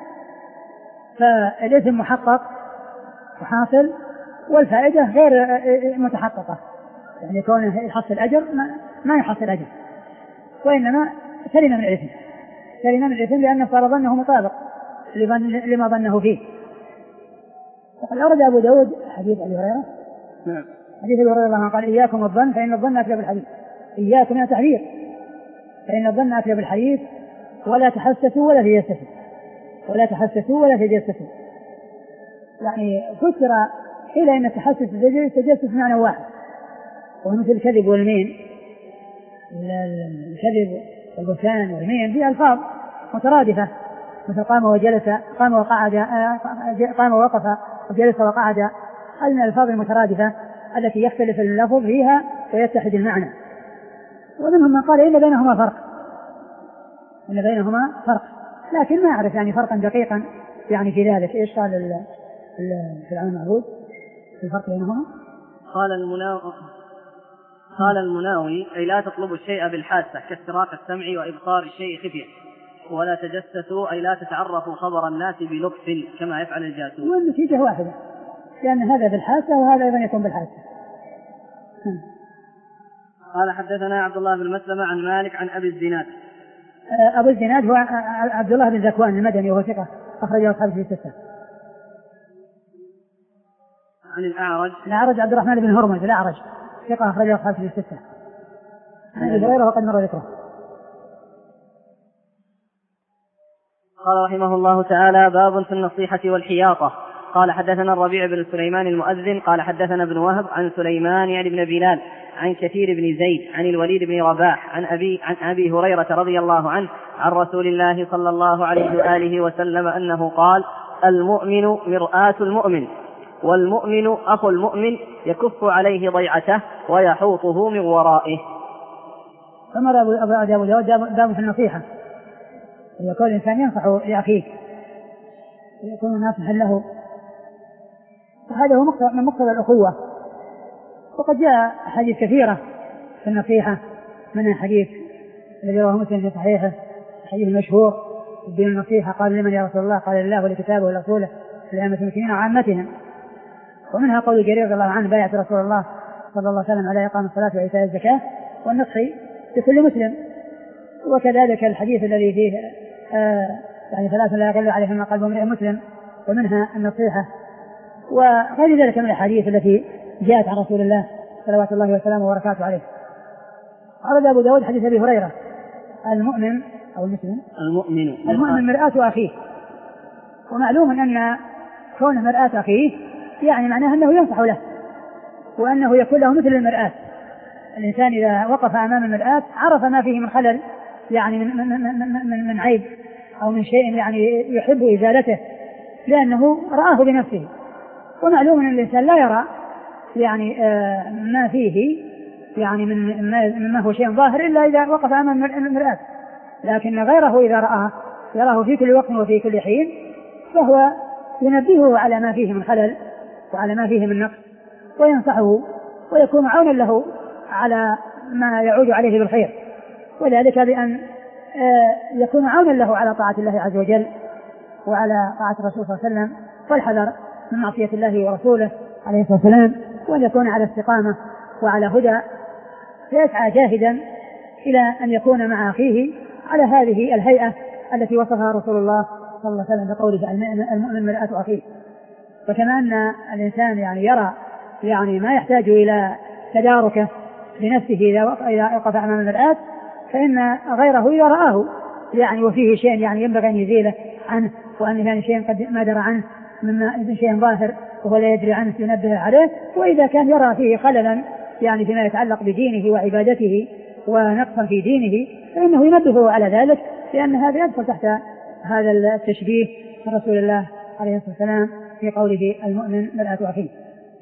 فالإثم محقق وحاصل والفائدة غير متحققة، يعني كونه يحصل أجر ما, ما يحصل أجر، وإنما سلم من الإثم، سلم من الإثم لأنه صار ظنه مطابق لما ظنه فيه. وقد أورد أبو داود حديث أبي هريرة نعم. حديث أبي هريرة قال: إياكم والظن فإن الظن أكذب الحديث. إياكم يا تحذير، فإن الظن أكذب الحديث ولا تحسسوا ولا تجسسوا، ولا تحسسوا ولا تجسسوا. يعني فسر إلى أن التحسس والتجسس معنى واحد، ومثل الكذب والمين، الكذب والبهتان والمين في ألفاظ مترادفة، مثل قام وجلس، قام وقعد، قام ووقف وجلس وقعد، هذه من الألفاظ المترادفة التي يختلف اللفظ فيها ويتحد المعنى. ومنهم من قال إن بينهما فرق، إن بينهما فرق، لكن ما أعرف يعني فرقا دقيقا يعني في ذلك. إيش قال في العلم المعبود في الفرق بينهما؟ قال المناوي قال المناوي أي لا تطلبوا الشيء بالحاسة كاستراق السمع وإبصار الشيء خفية، ولا تجسسوا أي لا تتعرفوا خبر الناس بلطف كما يفعل الجاسوس. والنتيجة واحدة، لأن هذا بالحاسة وهذا أيضا يكون بالحاسة. قال حدثنا عبد الله بن مسلمة عن مالك عن أبي الزناد. أبو الزناد هو عبد الله بن زكوان المدني وهو ثقة أخرجه أصحابه في الستة. عن الأعرج الأعرج عبد الرحمن بن هرمز الأعرج ثقة أخرجه أصحابه في الستة. عن أبي هريرة وقد مر ذكره. قال رحمه الله تعالى: باب في النصيحة والحياطة. قال حدثنا الربيع بن سليمان المؤذن قال حدثنا ابن وهب عن سليمان يعني بن بلال عن كثير بن زيد عن الوليد بن رباح عن أبي, عن أبي هريرة رضي الله عنه عن رسول الله صلى الله عليه وآله وسلم أنه قال: المؤمن مرآة المؤمن، والمؤمن أخو المؤمن يكف عليه ضيعته ويحوطه من ورائه. فمر أبو داود باب في النصيحة يكون الإنسان ينصح لأخيه ويكون ناصحا له، وهذا هو من مقتضى الأخوة. وقد جاء أحاديث كثيرة في النصيحة، منها حديث الذي رواه مسلم في صحيحه، الحديث المشهور الدين النصيحة، قال لمن يا رسول الله؟ قال لله ولكتابه ولرسوله ولأئمة المسلمين وعامتهم. ومنها قول جرير رضي الله عنه بايعت رسول الله صلى الله عليه وسلم على إقام الصلاة وإيتاء الزكاة والنصح لكل مسلم. وكذلك الحديث الذي فيه آه يعني ثلاثة لا يقل عليهما قلب امرئ مسلم، ومنها النصيحة. وغير ذلك من الحديث التي جاءت عن رسول الله صلوات الله وسلامه وبركاته عليه. أورد أبو داود حديث أبي هريرة المؤمن أو المسلم المؤمن المؤمن مرآة أخيه. ومعلوم أن كونه مرآة أخيه يعني معناه أنه ينصح له، وأنه يكون له مثل المرآة. الإنسان إذا وقف أمام المرآة عرف ما فيه من خلل، يعني من, من, من, من, من عيب أو من شيء يعني يحب إزالته، لأنه رآه بنفسه. ومعلوم أن الإنسان لا يرى يعني آه ما فيه يعني من ما, ما هو شيء ظاهر إلا إذا وقف أمام المرآة، لكن غيره إذا رآه يراه في كل وقت وفي كل حين، فهو ينبهه على ما فيه من خلل وعلى ما فيه من نقص، وينصحه ويكون عونا له على ما يعود عليه بالخير، وذلك بأن يكون عونا له على طاعة الله عز وجل وعلى طاعة الرسول صلى الله عليه وسلم، والحذر من معصية الله ورسوله عليه الصلاة والسلام، وأن يكون على استقامة وعلى هدى، فيسعى جاهدا إلى أن يكون مع أخيه على هذه الهيئة التي وصفها رسول الله صلى الله عليه وسلم بقوله المؤمن مرآة أخيه. وكما أن الإنسان يعني يرى يعني ما يحتاج إلى تداركه بنفسه إذا وقف أمام المرآة، فإن غيره إذا رآه يعني وفيه شيء يعني ينبغي أن يزيله عنه، وأن كان شيء قد ما درى عنه مما شيء ظاهر وهو لا يدري عنه ينبه عليه. وإذا كان يرى فيه خللا يعني فيما يتعلق بدينه وعبادته ونقصا في دينه، فإنه ينبهه على ذلك، لأن هذا يدخل تحت هذا التشبيه من رسول الله عليه الصلاة والسلام في قوله المؤمن مرآة أخيه.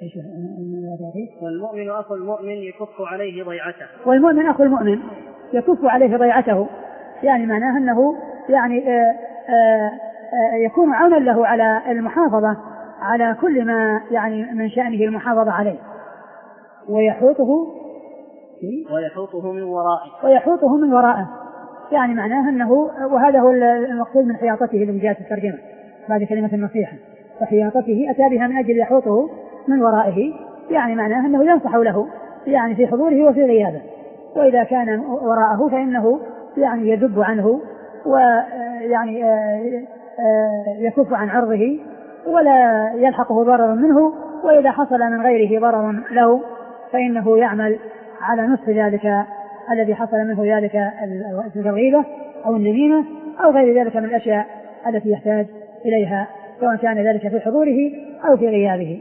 والمؤمن أخو المؤمن يكف عليه ضيعته. والمؤمن أخو المؤمن يكف عليه ضيعته، يعني معناه أنه يعني آآ آآ يكون عونا له على المحافظة على كل ما يعني من شأنه المحافظة عليه، ويحوطه ويحوطه من ورائه ويحوطه من ورائه يعني معناه أنه، وهذا هو المقصود من حياطته الذي جاءت الترجمة بعد كلمة النصيحة، فحياطته أتى بها من أجل يحوطه من ورائه، يعني معناه أنه ينصح له يعني في حضوره وفي غيابه، وإذا كان وراءه فإنه يعني يذب عنه ويعني يكف عن عرضه ولا يلحقه ضرر منه، وإذا حصل من غيره ضرر له فإنه يعمل على نصف ذلك الذي حصل منه ذلك الغيبة أو النميمة أو غير ذلك من الأشياء التي يحتاج إليها، سواء كان ذلك في حضوره أو في غيابه.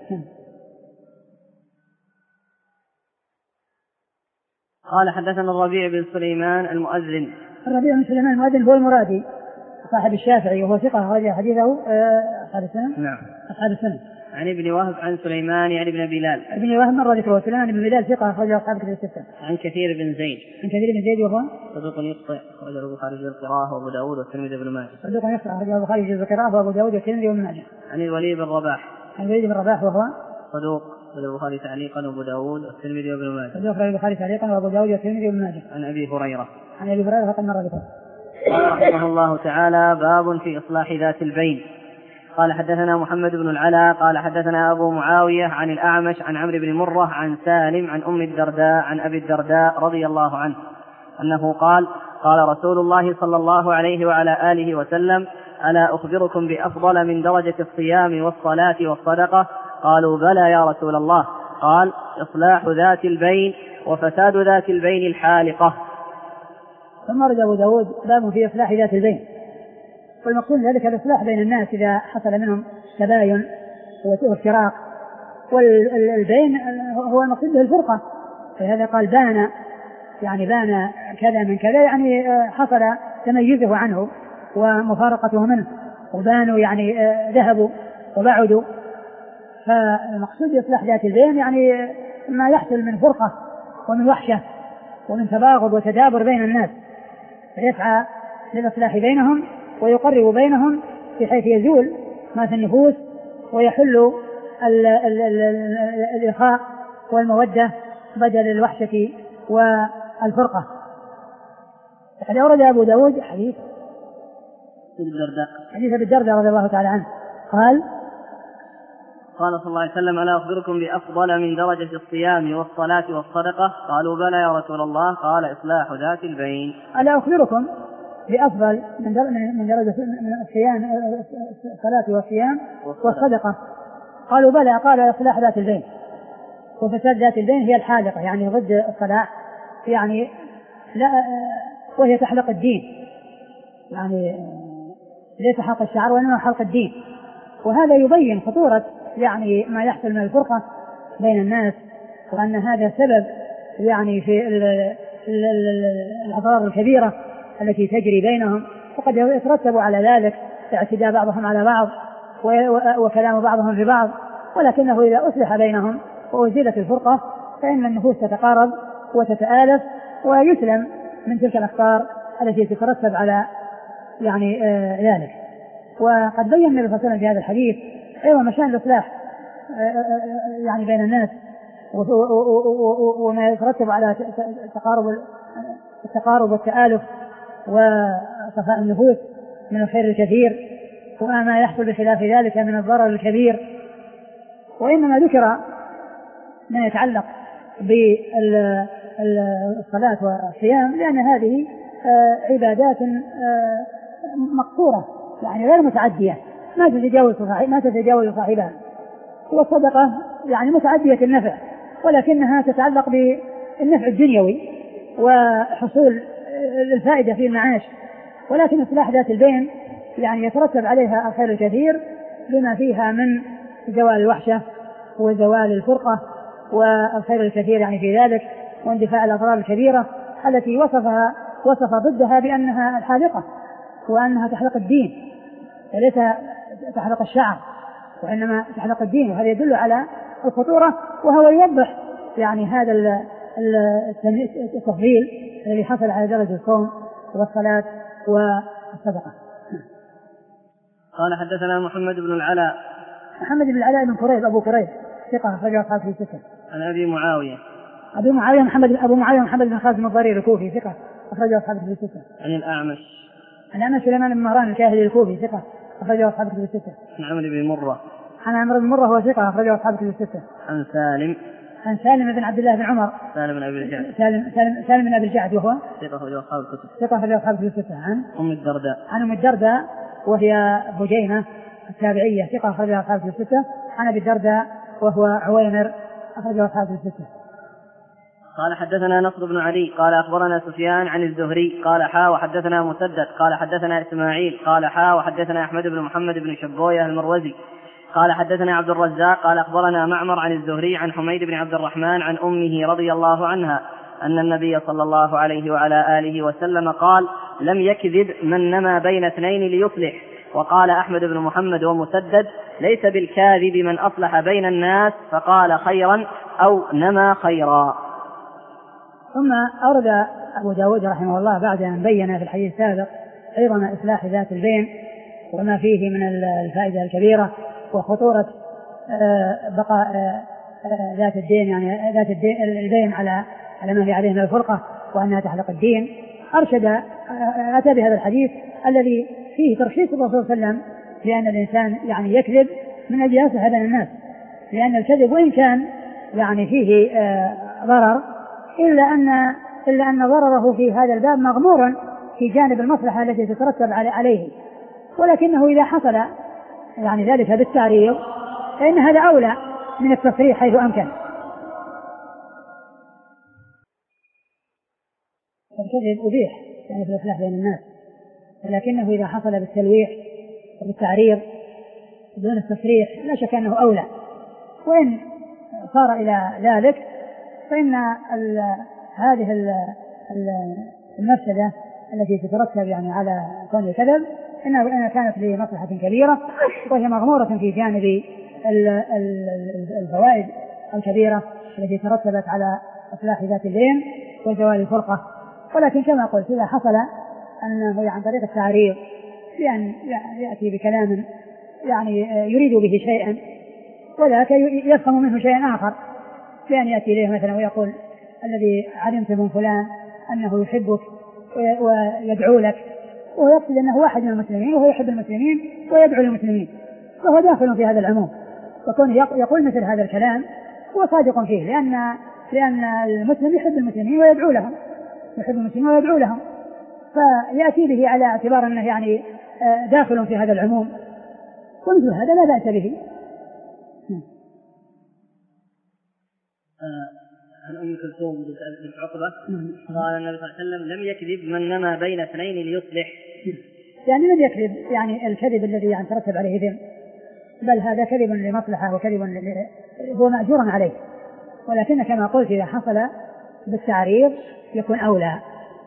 قال حدثنا الربيع بن سليمان المؤذن. الربيع بن سليمان المؤذن هو المرادي صاحب الشافعي، وهو ثقة أخرج حديثه أصحاب السنن. نعم أصحاب السنن. عن ابن وهب عن سليمان يعني ابن بلال. ابن وهب مرة ذكره، سليمان بن بلال ثقة أخرج أصحاب الكتب الستة. عن كثير بن زيد. عن كثير بن زيد وهو صدوق يخطئ أخرجه البخاري في القراءة وأبو داود والترمذي وابن ماجه. صدوق يخطئ أخرجه البخاري في القراءة وأبو داود والترمذي وابن ماجه. عن الوليد بن رباح. عن الوليد بن رباح وهو صدوق أخرجه البخاري تعليقا وأبو داود والترمذي وابن ماجه. صدوق أخرجه البخاري تعليقا وأبو داود والترمذي وابن ماجه. عن أبي هريرة. عن أبي هريرة فقد مر ذكره. قال رحمه الله تعالى: باب في إصلاح ذات البين. قال حدثنا محمد بن العلاء قال حدثنا أبو معاوية عن الأعمش عن عمرو بن مرة عن سالم عن أم الدرداء عن أبي الدرداء رضي الله عنه أنه قال: قال رسول الله صلى الله عليه وعلى آله وسلم: ألا أخبركم بأفضل من درجة الصيام والصلاة والصدقة؟ قالوا: بلى يا رسول الله. قال: إصلاح ذات البين وفساد ذات البين الحالقة. ثم رد أبو داود باب في إصلاح ذات البين، والمقصود ذلك الإصلاح بين الناس إذا حصل منهم تباين وافتراق، والبين هو المقصود به الفرقة، فهذا قال بان يعني بان كذا من كذا يعني حصل تميزه عنه ومفارقته منه، وبانوا يعني ذهبوا وبعدوا. فالمقصود إصلاح ذات البين يعني ما يحصل من فرقة ومن وحشة ومن تباغض وتدابر بين الناس، فيسعى للإصلاح بينهم ويقرب بينهم بحيث يزول ما في النفوس ويحل الإخاء والمودة بدل الوحشة والفرقة. وقد أورد أبو داود حديث حديث أبي الدرداء رضي الله تعالى عنه قال قال صلى الله عليه وسلم: ألا أخبركم بأفضل من درجة الصيام والصلاة والصدقة؟ قالوا: بلى يا رسول الله. قال: إصلاح ذات البين. ألا أخبركم بأفضل من درجة الصيام الصلاة والصيام والصدقة؟ قالوا: بلى. قال: إصلاح ذات البين. وفساد ذات البين هي الحالقة، يعني ضد الصلاح، يعني لا، وهي تحلق الدين، يعني ليس حلق الشعر وإنما حلق الدين. وهذا يبين خطورة يعني ما يحصل من الفرقة بين الناس، وأن هذا سبب يعني في الأضرار الكبيرة التي تجري بينهم، وقد يترتب على ذلك اعتداء بعضهم على بعض وكلام بعضهم في بعض. ولكنه إذا أصلح بينهم وأزيلت الفرقة فإن النفوس تتقارب وتتآلف ويسلم من تلك الأخطار التي تترتب على يعني آه ذلك. وقد بين النبي صلى الله عليه وسلم في هذا الحديث أيضا مشان الإصلاح آه يعني بين الناس وما يترتب على تقارب التقارب والتآلف وصفاء النفوس من الخير الكثير، وما يحصل بخلاف ذلك من الضرر الكبير. وإنما ذكر ما يتعلق بالصلاة والصيام لأن هذه عبادات مقصورة، يعني غير متعدية، ما تتجاوز ما تتجاوز صاحبها. والصدقة يعني متعدية النفع، ولكنها تتعلق بالنفع الدنيوي وحصول الفائدة في المعاش. ولكن إصلاح ذات البين يعني يترتب عليها الخير الكثير بما فيها من زوال الوحشة وزوال الفرقة والخير الكثير يعني في ذلك، واندفاع الأضرار الكبيرة التي وصفها وصف ضدها بأنها الحالقة وأنها تحلق الدين وليس تحلق الشعر، وإنما تحلق الدين. وهذا يدل على الخطورة، وهو يوضح يعني هذا التفضيل الذي حصل على درجة الصوم والصلاة والصدقة. قال: حدثنا محمد بن العلاء محمد بن العلاء بن كريب أبو كريب ثقة أخرجه أصحابه في الستة. عن أبي معاوية أبي معاوية محمد أبو معاوية محمد بن خازم الضرير الكوفي ثقة أخرجه أصحابه في الستة. عن الأعمش الأعمش سليمان بن مهران الكاهلي الكوفي ثقة أخرجه أصحابه في الستة. عن عمرو بن مرة عن عمرو بن مرة هو ثقة أخرجه أصحابه في الستة. عن سالم عن سالم بن عبد الله بن عمر سالم بن أبي الجعد سالم سالم سالم بن أبي الجعد وهو ثقة أخرجه أصحاب الكتب ثقة أخرجه أصحابه في الستة. عن أم الدرداء عن أم الدرداء وهي بجينة التابعية ثقة أخرجه أصحابه في الستة. عن أبي الدرداء وهو عويمر أخرجه أصحابه في الستة. قال: حدثنا نصر بن علي قال: أخبرنا سفيان عن الزهري قال: حا وحدثنا مسدد قال: حدثنا إسماعيل قال: حا وحدثنا أحمد بن محمد بن شبوية المروزي قال: حدثنا عبد الرزاق قال: أخبرنا معمر عن الزهري عن حميد بن عبد الرحمن عن أمه رضي الله عنها أن النبي صلى الله عليه وعلى آله وسلم قال: لم يكذب من نما بين اثنين ليصلح. وقال أحمد بن محمد ومسدد: ليس بالكاذب من أصلح بين الناس فقال خيرا أو نما خيرا. ثم أورد أبو داود رحمه الله بعد أن بين في الحديث السابق أيضا إصلاح ذات البين وما فيه من الفائدة الكبيرة وخطورة بقاء ذات الدين، يعني ذات البين على على ما هي عليه من الفرقة وأنها تحلق الدين. أرشد أتى بهذا الحديث الذي فيه ترخيص الرسول صلى الله عليه وسلم لأن الإنسان يعني يكذب من أجل يصلح بين الناس، لأن الكذب وإن كان يعني فيه ضرر إلا أن إلا أن ضرره في هذا الباب مغمورا في جانب المصلحة التي تترتب عليه، ولكنه إذا حصل يعني ذلك بالتعريض فإن هذا أولى من التصريح حيث أمكن. الكذب أبيح يعني في الإصلاح بين الناس، ولكنه إذا حصل بالتلويح وبالتعريض دون التصريح لا شك أنه أولى. وإن صار إلى ذلك فإن ال هذه ال المفسدة التي تترتب يعني على كون الكذب إنها كانت لمصلحة كبيرة وهي مغمورة في جانب الفوائد الكبيرة التي ترتبت على إصلاح ذات البين وزوال الفرقة. ولكن كما قلت إذا حصل أنه عن طريق التعريض بأن يأتي بكلام يعني يريد به شيئا وذاك يفهم منه شيئا آخر، بأن يأتي إليه مثلا ويقول الذي علمت من فلان أنه يحبك ويدعو لك، وهو يقصد أنه واحد من المسلمين وهو يحب المسلمين ويدعو للمسلمين، فهو داخل في هذا العموم. وكونه يقول مثل هذا الكلام هو صادق فيه، لأن لأن المسلم يحب المسلمين ويدعو لهم، يحب المسلمين ويدعو لهم، فيأتي به على اعتبار أنه يعني داخل في هذا العموم، ومثل هذا لا بأس به. عن أم كلثوم بنت عقبة قال النبي صلى الله عليه وسلم: لم يكذب من نما بين اثنين ليصلح. يعني من يكذب يعني الكذب الذي يعني ترتب عليه ذم، بل هذا كذب لمصلحة وكذب هو مأجور عليه، ولكن كما قلت إذا حصل بالتعريض يكون أولى.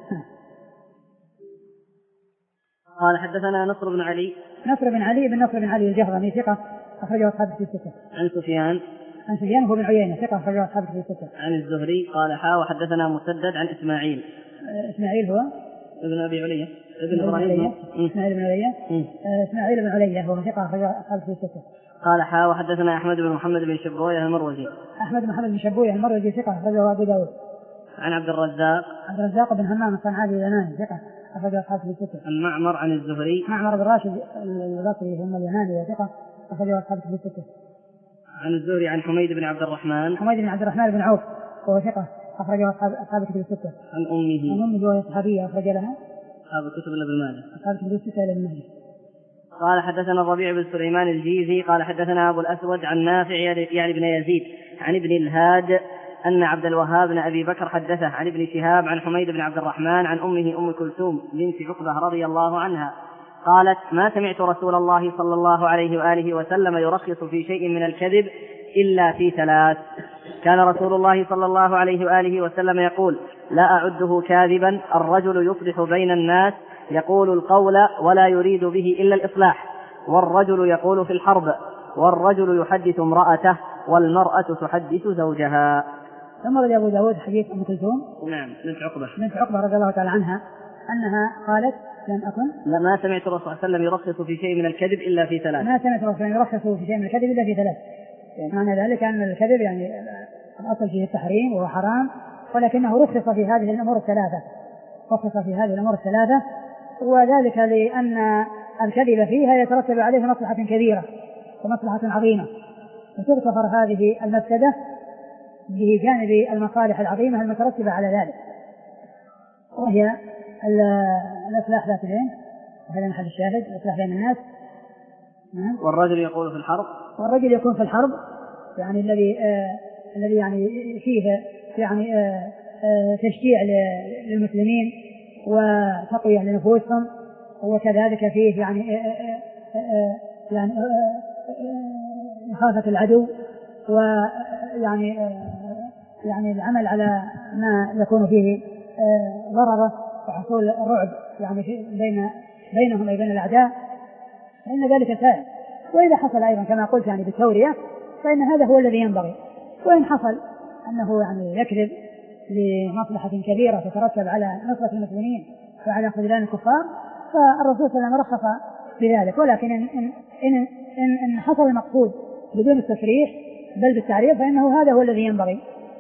قال حدثنا نصر بن علي نصر بن علي بن نصر بن علي الجهضمي ثقة أخرجه أصحاب في الستة. عن سفيان عن سفيان هو بن عيينة ثقة أخرجه أصحاب في الستة. عن الزهري قال حا وحدثنا مسدد عن إسماعيل. إسماعيل هو ابن أبي علية ابن إبراهيم إسماعيل بن علية إسماعيل بن علية هو ثقة أخرجه أصحاب في الستة. قال حا وحدثنا أحمد بن محمد بن شبويه المروزي. أحمد بن محمد بن شبويه المروزي ثقة أخرجه أبو داود. عن عبد الرزاق عبد الرزاق بن همام الصنعاني اليماني ثقة أخرجه أصحاب في الستة. عن معمر عن الزهري. معمر بن راشد البصري ثم اليماني ثقة أخرجه أصحاب في الستة. عن الزهري عن حميد بن عبد الرحمن. حميد بن عبد الرحمن بن عوف وهو ثقة أخرجه أصحاب أصحاب الكتب الستة. عن أمه. عن أمه وهي صحابية أخرج لها أصحاب الكتب إلا ابن ماجه. أصحاب الكتب الستة إلا ابن ماجه. قال حدثنا الربيع بن سليمان الجيزي قال حدثنا أبو الأسود عن نافع يعني بن يزيد عن ابن الهاد أن عبد الوهاب بن أبي بكر حدثه عن ابن شهاب عن حميد بن عبد الرحمن عن أمه أم كلثوم بنت عقبة رضي الله عنها قالت: ما سمعت رسول الله صلى الله عليه وآله وسلم يرخص في شيء من الكذب إلا في ثلاث. كان رسول الله صلى الله عليه وآله وسلم يقول: لا أعده كاذبا الرجل يصلح بين الناس يقول القول ولا يريد به إلا الإصلاح، والرجل يقول في الحرب، والرجل يحدث امرأته، والمرأة تحدث زوجها. ثم روى أبو داود حديث أم كلثوم نعم بنت عقبة بنت عقبة رضي الله تعالى عنها أنها قالت: لم أكن ما سمعت الرسول صلى الله عليه وسلم يرخص في شيء من الكذب إلا في ثلاث. ما سمعت الرسول يرخص في شيء من الكذب إلا في ثلاث. معنى ذلك أن الكذب يعني الأصل فيه التحريم وهو حرام، ولكنه رخص في هذه الأمور الثلاثة رخص في هذه الأمور الثلاثة وذلك لأن الكذب فيها يترتب عليه مصلحة كبيرة ومصلحة عظيمة، فتغتفر هذه المفسدة بجانب المصالح العظيمة المترتبة على ذلك، وهي الإصلاح ذات البين، وهذا محل الشاهد، الإصلاح بين الناس. والرجل يقول في الحرب والرجل يكون في الحرب يعني الذي آه الذي يعني فيه يعني آه آه تشجيع للمسلمين وتقوية لنفوسهم، وكذلك فيه يعني آه آه آه يعني إخافة العدو، ويعني آه يعني العمل على ما يكون فيه آه ضرره وحصول الرعب يعني بين بينهم أي بين الأعداء، فإن ذلك سائل. وإذا حصل أيضا كما قلت يعني بالتورية فإن هذا هو الذي ينبغي. وإن حصل أنه يعني يكذب لمصلحة كبيرة تترتب على نصرة المسلمين وعلى خذلان الكفار فالرسول صلى الله عليه وسلم رخص بذلك، ولكن إن, إن, إن, إن, إن حصل المقصود بدون التصريح بل بالتعريف فإنه هذا هو الذي ينبغي.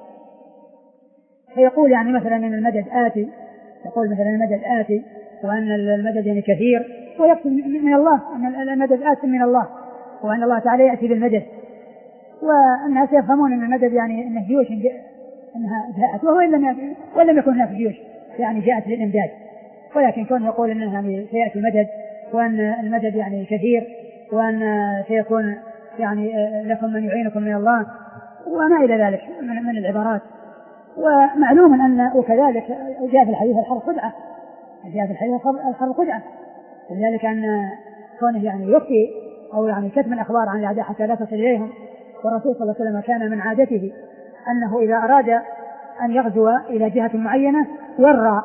فيقول يعني مثلا أن المدد آتي، يقول مثلا المدد آتي وأن المدد يعني كثير، ويقصد من الله أن المدد آت من الله وأن الله تعالى يأتي بالمدد، والناس يفهمون أن المدد يعني أن الجيوش أنها جاءت، وهو إن لم ولم يكن هناك جيوش يعني جاءت للإمداد، ولكن كون يقول أنه يعني سيأتي المدد وأن المدد يعني كثير وأن سيكون يعني لكم من يعينكم من الله وما إلى ذلك من, من العبارات. ومعلوم أن وكذلك جاء في الحديث الحرب خدعة، جاء في الحديث الحرب خدعة، لذلك أن كونه يعني يفتي أو يعني كتم الأخبار عن الأعداء حتى لا تصل إليهم. والرسول صلى الله عليه وسلم كان من عادته أنه إذا أراد أن يغزو إلى جهة معينة ورى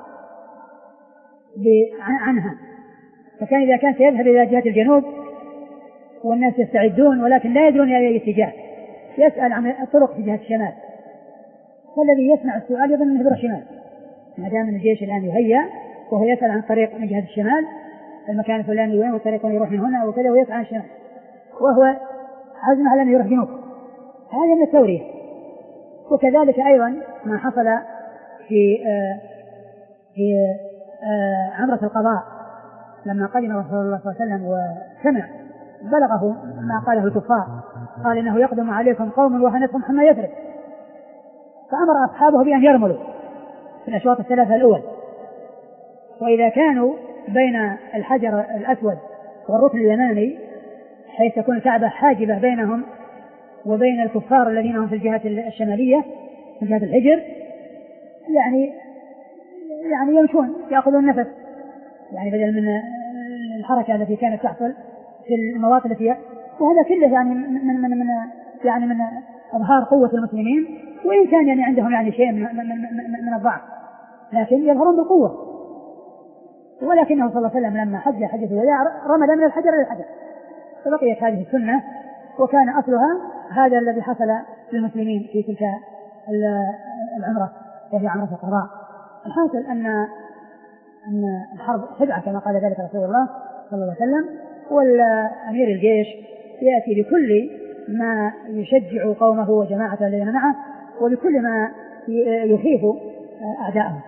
عنها، فكان إذا كان سيذهب إلى جهة الجنوب والناس يستعدون ولكن لا يدرون إلى أي اتجاه يسأل عن الطرق في جهة الشمال، فالذي يسمع السؤال يظن أنه يبرى الشمال، ما دام الجيش الآن يهيأ وهو يسأل عن الطريق من جهة الشمال، المكان الفلاني وين والطريق يروح من هنا وكذا، ويسأل عن الشمال وهو عزم على أن يروح جنوب. هذا من التورية. وكذلك أيضا ما حصل في آه في آه عمرة القضاء لما قدم رسول الله صلى الله عليه وسلم وسمع بلغه ما قاله الكفار، قال إنه يقدم عليكم قوم وهنتهم حما يثرب، فأمر أصحابه بأن يرملوا في الأشواط الثلاثة الأول. وإذا كانوا بين الحجر الأسود والركن اليماني حيث تكون الكعبة حاجبة بينهم وبين الكفار الذين هم في الجهة الشمالية من جهة الحجر، يعني يعني يمشون يأخذون نفس، يعني بدل من الحركة التي كانت تحصل في المواطن التي، وهذا كله يعني من من من يعني من إظهار قوة المسلمين، وإن كان يعني عندهم يعني شيء من, من, من, من الضعف، لكن يظهرون بالقوة. ولكنه صلى الله عليه وسلم لما حج حجة الوداع رمل من الحجر إلى الحجر، فبقيت هذه السنة، وكان أصلها هذا الذي حصل للمسلمين في تلك العمرة وهي عمرة القضاء. الحاصل أن أن الحرب خدعة كما قال ذلك رسول الله صلى الله عليه وسلم، والأمير الجيش يأتي بكل ما يشجع قومه وجماعته الذين معه وبكل ما يخيف أعداءه.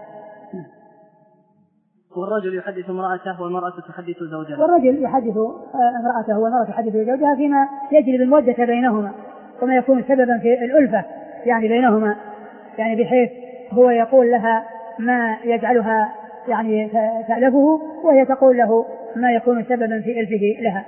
والرجل يحدث امرأته والمرأة تحدث زوجها. والرجل يحدث امرأته والمرأة تحدث زوجها فيما يجلب المودة بينهما وما يكون سببا في الألفة يعني بينهما، يعني بحيث هو يقول لها ما يجعلها يعني تألفه وهي تقول له ما يكون سببا في ألفه لها.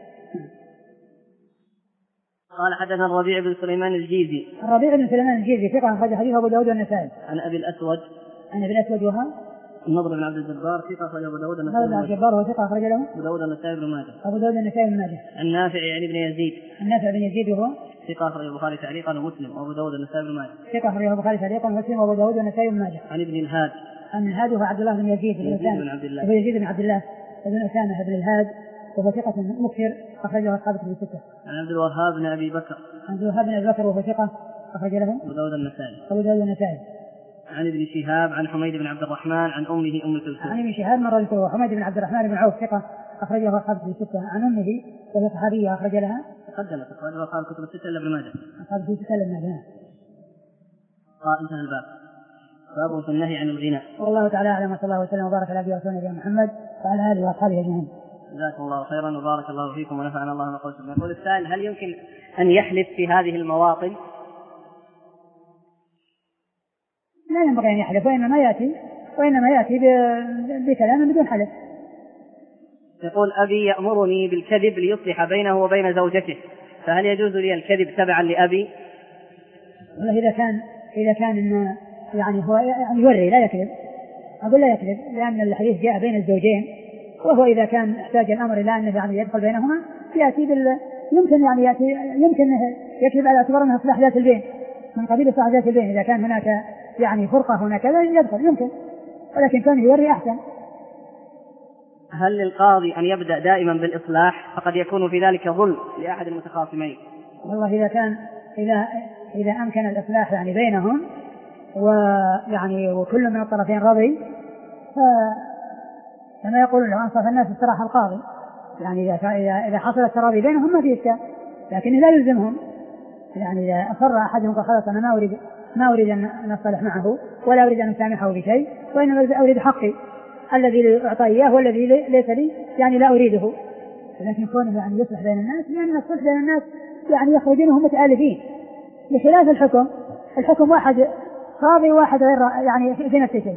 قال حدثنا الربيع بن سليمان الجيزي. الربيع بن سليمان الجيزي ثقة أخرج حديثه أبو داود والنسائي. عن أبي الأسود. عن أبي الأسود وها النضر بن عبد الجبار ثقة أخرج أبو داود والنسائي. النضر بن عبد الجبار وثقة أخرج له أبو داود والنسائي بن ماجه. أبو داود والنسائي بن ماجه. عن نافع يعني بن يزيد. النافع بن يزيد وهو ثقة أخرج البخاري تعليقا ومسلم وأبو داود والنسائي بن ماجه. ثقة أخرج البخاري تعليقا ومسلم وأبو داود والنسائي بن ماجه. عن ابن الهاد. عن الهاد وهو عبد الله بن يزيد بن عبد الله. بن يزيد بن عبد الله بن أسامة بن الهاد وهو ثقة مكثر أخرجه أصحاب الكتب الستة. عن عبد الوهاب بن أبي بكر. عن عبد الوهاب بن أبي بكر وهو ثقة أخرج له أبو داود النسائي. أبو داود النسائي. عن ابن شهاب عن حميد بن عبد الرحمن عن أمه أم كلثوم. عن ابن شهاب مرة ذكره حميد بن عبد الرحمن بن عوف ثقة أخرجه أصحاب الكتب الستة. عن أمه وهي صحابية أخرج لها تقدمت أخرجها أصحاب الكتب الستة إلا ابن ماجه. أصحاب الكتب الستة إلا ابن ماجه. قال انتهى الباب. باب في النهي عن الغناء. والله تعالى أعلم وصلى الله وسلم وبارك على عبده ورسوله محمد وعلى آله وأصحابه أجمعين. جزاكم الله خيرا وبارك الله فيكم ونفعنا الله ما قلتم. يقول السائل: هل يمكن أن يحلف في هذه المواطن؟ لا ينبغي أن يحلف، وإنما يأتي وإنما يأتي بكلام بدون حلف. يقول: أبي يأمرني بالكذب ليصلح بينه وبين زوجته، فهل يجوز لي الكذب تبعا لأبي؟ والله إذا كان إذا كان إنه يعني هو يعني يوري لا يكذب، أقول لا يكذب، لأن الحديث جاء بين الزوجين، وهو إذا كان احتاج الأمر إلى أنه يعني يدخل بينهما يأتي بال يمكن يعني يأتي يمكن يكذب على اعتبار أنه إصلاح ذات البين من قبيل إصلاح ذات البين. إذا كان هناك يعني فرقة هناك كذا يدخل يمكن، ولكن كان يوري أحسن. هل للقاضي أن يبدأ دائما بالإصلاح؟ فقد يكون في ذلك ظلم لأحد المتخاصمين. والله إذا كان إذا إذا أمكن الإصلاح يعني بينهم ويعني وكل من الطرفين رضي، فما يقولون لو أنصف الناس استراح القاضي، يعني إذا إذا حصل التراضي بينهم ما في إشكال، لكن لا يلزمهم. يعني إذا أصر أحدهم فخلاص أنا ما أريد ما أريد أن نصلح معه ولا أريد أن أسامحه بشيء، وإنما أريد حقي الذي أعطى إياه والذي ليس لي يعني لا أريده. لكن كونه يعني يصلح بين الناس، لأن الصلح بين الناس يعني يخرجون هم متآلفين، بخلاف الحكم. الحكم واحد قاضي واحد غير يعني في نفس الشيء.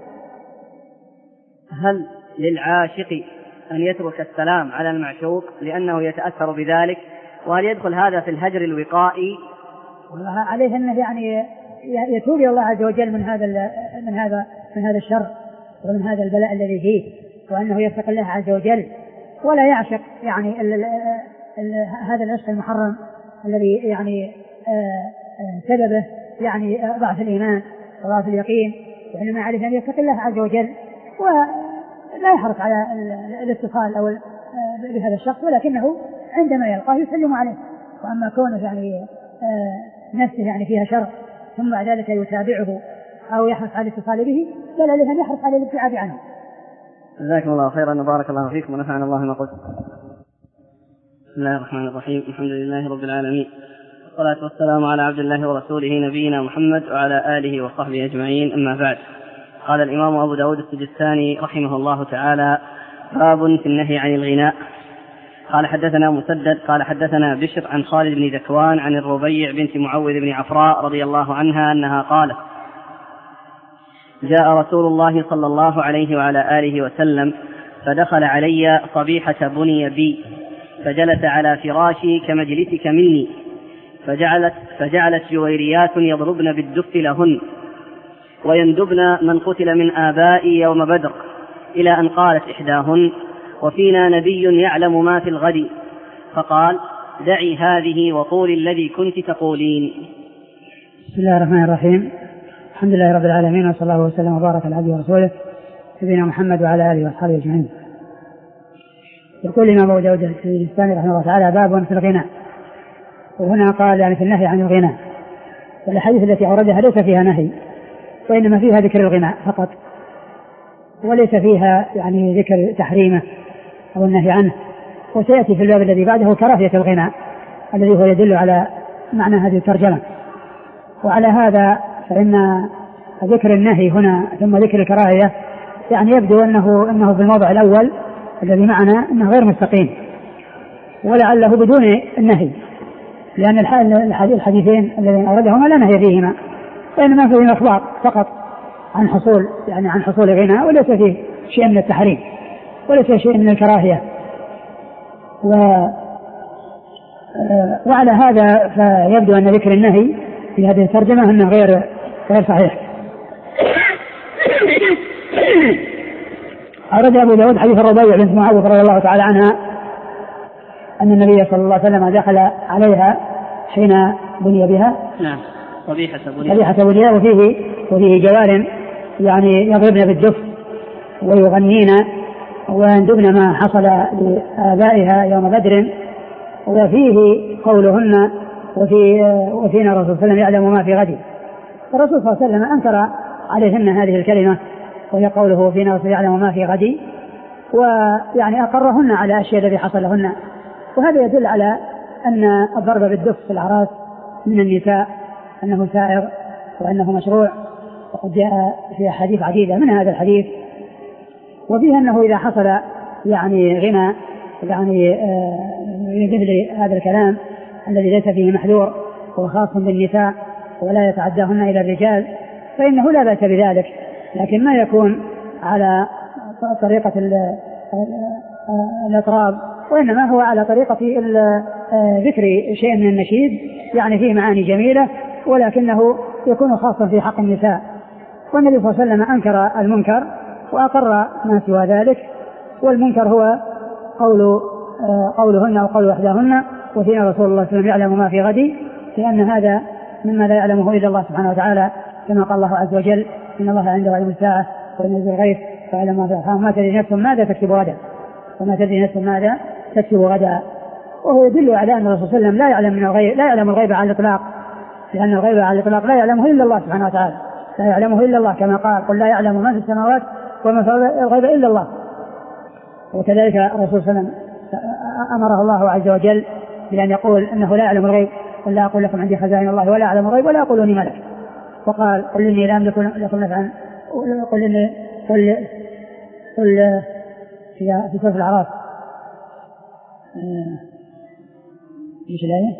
هل للعاشق أن يترك السلام على المعشوق لأنه يتأثر بذلك؟ وهل يدخل هذا في الهجر الوقائي؟ والله عليه أنه يعني يتوب الله عز وجل من هذا من هذا من هذا الشر ومن هذا البلاء الذي فيه، وأنه يتقي الله عز وجل ولا يعشق يعني ال ال ال هذا العشق المحرم الذي يعني سببه يعني ضعف الإيمان وضعف اليقين، وإنما عليه أن يتقي الله عز وجل ولا يحرص على الاتصال أو بهذا الشخص، ولكنه عندما يلقاه يسلم عليه. وأما كونه يعني نفسه يعني فيها شر ثم بعد ذلك يتابعه أو يحرص على الاتصال به، بل عليه أن يحرص على الابتعاد عنه. جزاكم الله خيرا وبارك الله فيكم ونفعنا الله ما قلت. بسم الله الرحمن الرحيم. الحمد لله رب العالمين، والصلاة والسلام على عبد الله ورسوله نبينا محمد وعلى آله وصحبه أجمعين، أما بعد. قال الإمام أبو داود السجستاني رحمه الله تعالى: باب في النهي عن الغناء. قال حدثنا مسدد قال حدثنا بشر عن خالد بن ذكوان عن الربيع بنت معوذ بن عفراء رضي الله عنها أنها قالت: جاء رسول الله صلى الله عليه وعلى آله وسلم فدخل علي صبيحة بني بي فجلس على فراشي كمجلسك مني، فجعلت, فجعلت جويريات يضربن بالدف لهن ويندبن من قتل من آبائي يوم بدر، إلى أن قالت إحداهن: وفينا نبي يعلم ما في الغد، فقال: دعي هذه وقول الذي كنت تقولين. بسم الله الرحمن الرحيم. الحمد لله رب العالمين، وصلى الله وسلم وبارك على عبده ورسوله نبينا محمد وعلى آله وأصحابه أجمعين. يقول الإمام أبو داود السجستاني رحمه الله تعالى: باب في الغناء. وهنا قال يعني في النهي عن الغناء، والأحاديث التي أوردها ليس فيها نهي، وإنما فيها ذكر الغناء فقط، وليس فيها يعني ذكر تحريمه أو النهي عنه. وسيأتي في الباب الذي بعده كراهية الغناء الذي هو يدل على معنى هذه الترجمة. وعلى هذا فإن ذكر النهي هنا ثم ذكر الكراهية يعني يبدو أنه, أنه في الموضع الأول الذي معنا أنه غير مستقيم، ولعله بدون النهي، لأن الحديثين الذين أوردهما لا نهي فيهما، وإنما فيهما أخبار فقط عن حصول يعني عن حصول غناء، وليس فيه شيء من التحريم وليس شيء من الكراهية. و وعلى هذا فيبدو أن ذكر النهي في هذه الترجمة أنه غير غير صحيح. أورد أبو داود حديث الربيع بنت معوذ رضي الله تعالى عنها أن النبي صلى الله عليه وسلم دخل عليها حين بني بها نعم صبيحة بني صبيحة بني وفيه وفيه جوار يعني يضربن بالدف ويغنين ويندبن ما حصل لآبائها يوم بدر، وفيه قولهن وفي وفينا الرسول صلى الله عليه وسلم يعلم ما في غد. الرسول صلى الله عليه وسلم أنكر عليهن هذه الكلمة وهي قوله وفينا الرسول يعلم ما في غد، ويعني أقرهن على أشياء الذي حصل لهن. وهذا يدل على أن الضرب بالدف في الأعراس من النساء أنه سائر وأنه مشروع، وقد جاء في أحاديث عديدة من هذا الحديث، وفيه أنه إذا حصل يعني غنى يعني مثل هذا الكلام الذي ليس فيه محذور هو خاص بالنساء ولا يتعداهن إلى الرجال فإنه لا بأس بذلك، لكن ما يكون على طريقة الأطراب، وإنما هو على طريقة ذكر شيء من النشيد يعني فيه معاني جميلة، ولكنه يكون خاصا في حق النساء. والنبي صلى الله عليه وسلم أنكر المنكر وأقر ما سوى ذلك، والمنكر هو قول قولهن أو قول إحداهن وفينا رسول الله صلى الله عليه وسلم يعلم ما في غد، لأن هذا مما لا يعلمه إلا الله سبحانه وتعالى، كما قال الله عز وجل: إن الله عنده علم الساعة وينزل الغيث ويعلم ما في الأرحام وما تدري نفس ماذا تكسب غدا وما تدري نفس ماذا تكسب غدا. وهو يدل على أن الرسول صلى الله عليه وسلم لا يعلم من الغيب لا يعلم الغيب على الإطلاق، لأن الغيب على الإطلاق لا يعلمه إلا الله سبحانه وتعالى، لا يعلمه إلا الله، كما قال: قل لا يعلم ما في السماوات وما في الغيب إلا الله. وكذلك الرسول صلى الله عليه وسلم أمره الله عز وجل بأن يقول أنه لا يعلم الغيب: قل لا أقول لكم عندي خزائن الله ولا أعلم الغيب ولا أقول إني ملك. وقال: قل إني لا أملك لكم نفعا قل إني قل قل في سورة الأعراف ايش الآية؟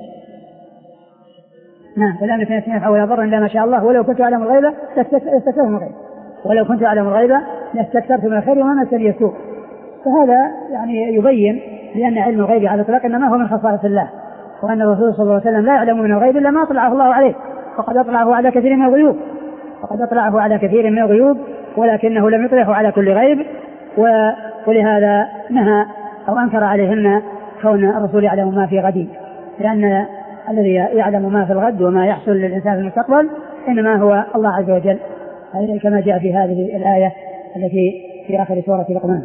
نعم: فلا أملك نفسي نفعا ولا ضرا إلا ما شاء الله ولو كنت أعلم الغيب لاستكثرت من الغيب ولو كنت أعلم الغيب لاستكثرت من الخير وما مسني السوء. فهذا يعني يبين بأن علم الغيب على الإطلاق إنما هو من خصائص الله، وأن الرسول صلى الله عليه وسلم لا يعلم من الغيب إلا ما أطلعه الله عليه، فقد أطلعه على كثير من الغيوب فقد أطلعه على كثير من الغيوب ولكنه لم يطلعه على كل غيب. ولهذا نهى أو أنكر عليهن كون الرسول يعلم ما في غد، لأن الذي يعلم ما في الغد وما يحصل للإنسان في المستقبل إنما هو الله عز وجل، كما جاء في هذه الآية التي في آخر سورة لقمان.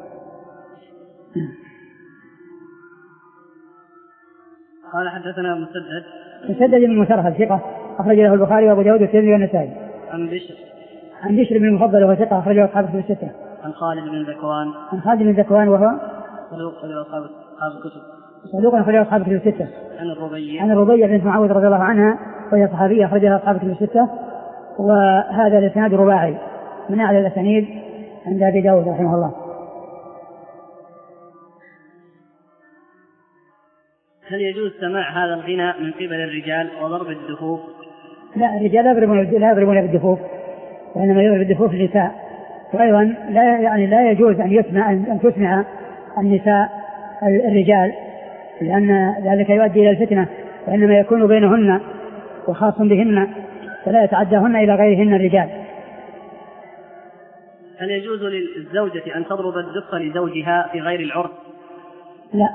قال حدثنا مسدد مسدد بن مسرهد ثقة أخرج له البخاري وأبو داود والترمذي والنسائي. عن بشر عن بشر بن المفضل وهو ثقة أخرج له أصحاب الكتب الستة. عن خالد بن ذكوان عن خالد بن ذكوان وهو صدوق أخرجه أصحاب الكتب صدوق أخرجه أصحاب الكتب الستة. عن الربيع عن الربيع بنت معاوية رضي الله عنها وهي صحابية أخرجها أصحاب الكتب الستة. وهذا الإسناد رباعي من أعلى الأسانيد عند أبي داود رحمه الله. هل يجوز سماع هذا الغناء من قبل الرجال وضرب الدفوف؟ لا، الرجال لا يضربون لا يضربون بالدفوف، وإنما يضرب الدفوف النساء. وأيضا لا يعني لا يجوز أن يسمع أن تسمع النساء الرجال، لأن ذلك يؤدي إلى الفتنة، وإنما يكون بينهن وخاص بهن، فلا يتعداهن إلى غيرهن الرجال. هل يجوز للزوجة أن تضرب الدف لزوجها في غير العرس؟ لا.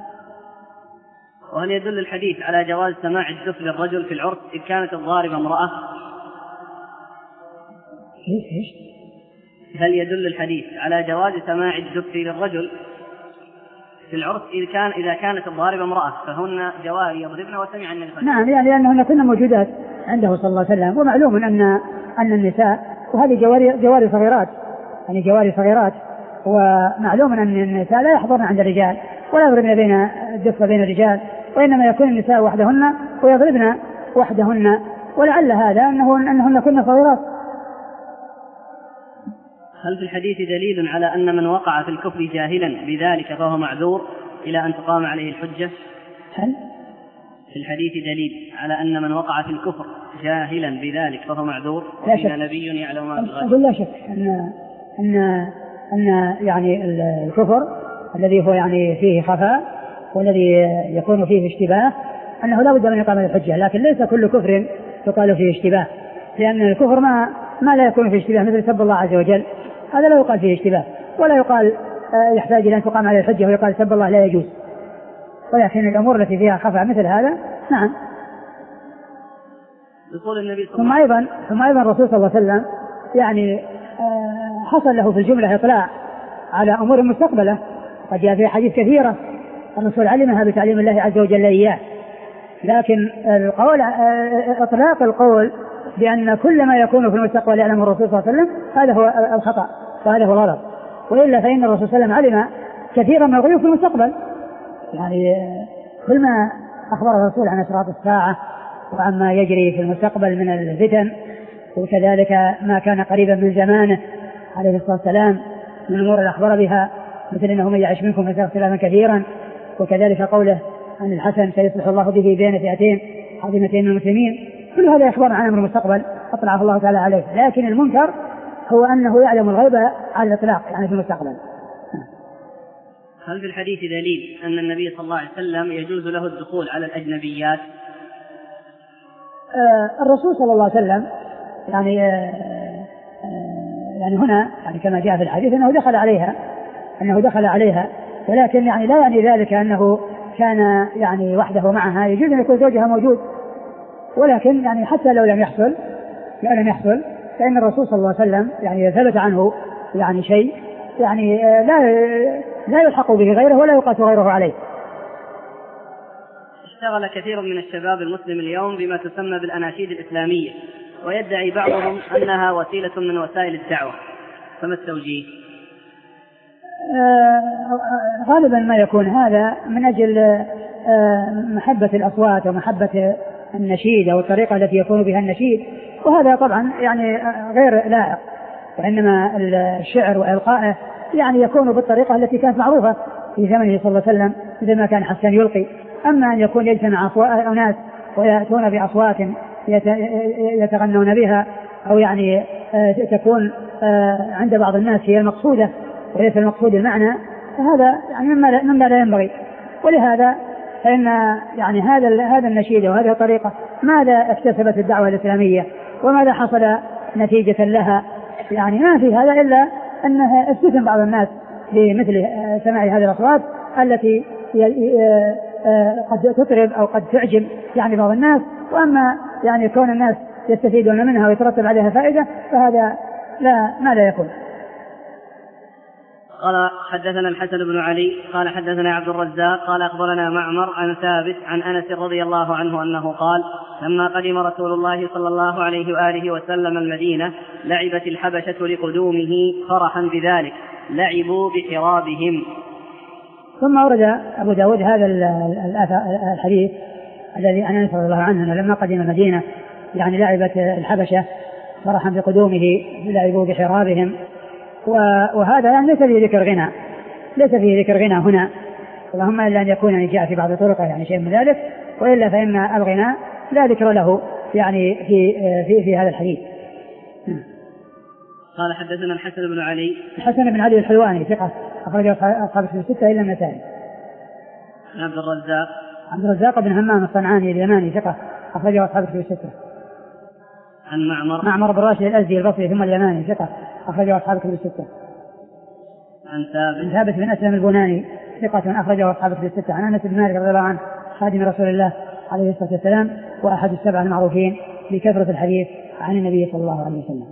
وهل يدل الحديث على جواز سماع الدف للرجل في العرس إذ كانت الضاربة امرأة؟ هل يدل الحديث على جواز سماع الدف للرجل في العرس إذ كان إذا كانت الضاربة امرأة فهن جواري يضربن وسمع النبي؟ نعم، يعني لأنهن كن موجودات عنده صلى الله عليه وسلم، ومعلوم أن أن النساء وهذه جواري جواري صغيرات، يعني جواري صغيرات، ومعلوم أن النساء لا يحضرن عند الرجال ولا يضربن بين الدف بين الرجال، وإنما يكون النساء وحدهن ويضربن وحدهن، ولعل هذا أنه أنهن كن صغيرات. هل في الحديث دليل على أن من وقع في الكفر جاهلا بذلك فهو معذور إلى أن تقام عليه الحجة؟ هل في الحديث دليل على أن من وقع في الكفر جاهلا بذلك فهو معذور؟ لا شك. نبي يعلم ما في الغيب. أقول لا شك أن أن أن يعني الكفر الذي هو يعني فيه خفاء والذي يكون فيه اشتباه أنه لا بد من إقامة الحجة، لكن ليس كل كفر يقال فيه اشتباه، لأن الكفر ما ما لا يكون فيه اشتباه مثل سب الله عز وجل، هذا لا يقال فيه اشتباه، ولا يقال يحتاج إلى أن تقام عليه الحجة ويقال سب الله لا يجوز. ولكن الأمور التي فيها خفاء مثل هذا نعم. ثم أيضا ثم أيضا الرسول صلى الله عليه وسلم يعني حصل له في الجملة إطلاع على أمور مستقبلة قد جاء في حديث كثيرة الرسول علمها بتعليم الله عز وجل إياه، لكن القول إطلاق القول بأن كل ما يكون في المستقبل يعلمه الرسول صلى الله عليه وسلم هذا هو الخطأ وهذا هو الغلط، وإلا فإن الرسول صلى الله عليه وسلم علم كثيرا من الغيوب في المستقبل، يعني كل ما أخبر الرسول عن أشراط الساعة وعما يجري في المستقبل من الفتن، وكذلك ما كان قريبا من زمانه عليه الصلاة والسلام من الأمور اللي أخبر بها، مثل أنه من يعيش منكم فسيرى اختلافا كثيرا، وكذلك قوله عن الحسن سيصلح الله به بين فئتين عظيمتين من المسلمين، كل هذا يخبر عن أمر المستقبل أطلعه الله تعالى عليه. لكن المنكر هو أنه يعلم الغيب على الإطلاق يعني في المستقبل. هل في الحديث دليل أن النبي صلى الله عليه وسلم يجوز له الدخول على الأجنبيات؟ آه الرسول صلى الله عليه وسلم يعني آه آه يعني هنا يعني كما جاء في الحديث أنه دخل عليها أنه دخل عليها ولكن يعني لا يعني ذلك أنه كان يعني وحده معها، يجوز أن يكون زوجها موجود، ولكن يعني حتى لو لم يحصل لو لم يحصل فإن الرسول صلى الله عليه وسلم يعني ثبت عنه يعني شيء يعني لا لا يلحق به غيره ولا يقاس غيره عليه. اشتغل كثير من الشباب المسلم اليوم بما تسمى بالأناشيد الإسلامية، ويدعي بعضهم أنها وسيلة من وسائل الدعوة، فما التوجيه؟ آه غالبا ما يكون هذا من أجل آه محبة الأصوات ومحبة النشيد أو الطريقة التي يكون بها النشيد، وهذا طبعا يعني غير لائق، وإنما الشعر وإلقائه يعني يكون بالطريقة التي كانت معروفة في زمنه صلى الله عليه وسلم مثل ما كان حسن يلقي. أما أن يكون يجتمع أناس ويأتون بأصوات يتغنون بها أو يعني تكون عند بعض الناس هي المقصودة وليس المقصود المعنى، فهذا يعني مما لا ينبغي. ولهذا فإن يعني هذا هذا النشيد وهذه الطريقة ماذا اكتسبت الدعوة الإسلامية وماذا حصل نتيجة لها؟ يعني ما في هذا إلا أنها استثنى بعض الناس بمثل سماع هذه الأصوات التي قد تطرب أو قد تعجب يعني بعض الناس، وأما يعني كون الناس يستفيدون منها ويترتب عليها فائدة فهذا لا ما لا يكون. قال حدثنا الحسن بن علي قال حدثنا عبد الرزاق قال أخبرنا معمر عن ثابت عن أنس رضي الله عنه أنه قال لما قدم رسول الله صلى الله عليه وآله وسلم المدينة لعبت الحبشة لقدومه فرحا بذلك لعبوا بحرابهم. ثم أورد أبو داود هذا الحديث الذي عن أنس رضي الله عنه لما قدم المدينة يعني لعبت الحبشة فرحا بقدومه لعبوا بحرابهم، وهذا يعني ليس فيه ذكر غنى ليس فيه ذكر غنى هنا، اللهم إلا أن يكون يعني جاء في بعض طرقه يعني شيء من ذلك، وإلا فإن الغنى لا ذكر له يعني في في في هذا الحديث. قال حدثنا الحسن بن علي الحسن بن علي الحلواني ثقة أخرجه أصحاب الكتب الستة إلا النسائي. عبد الرزاق عبد الرزاق بن همام الصنعاني اليماني ثقة أخرجه أصحاب الكتب الستة. عن معمر معمر بن راشد الأزدي البصري ثم اليماني ثقة أخرجه أصحاب الكتب الستة. عن ثابت ثابت بن أسلم البناني ثقة أخرجه أصحاب الكتب الستة. عن أنس بن مالك رضي الله عنه خادم رسول الله عليه الصلاة والسلام وأحد السبعة المعروفين بكثرة الحديث عن النبي صلى الله عليه وسلم.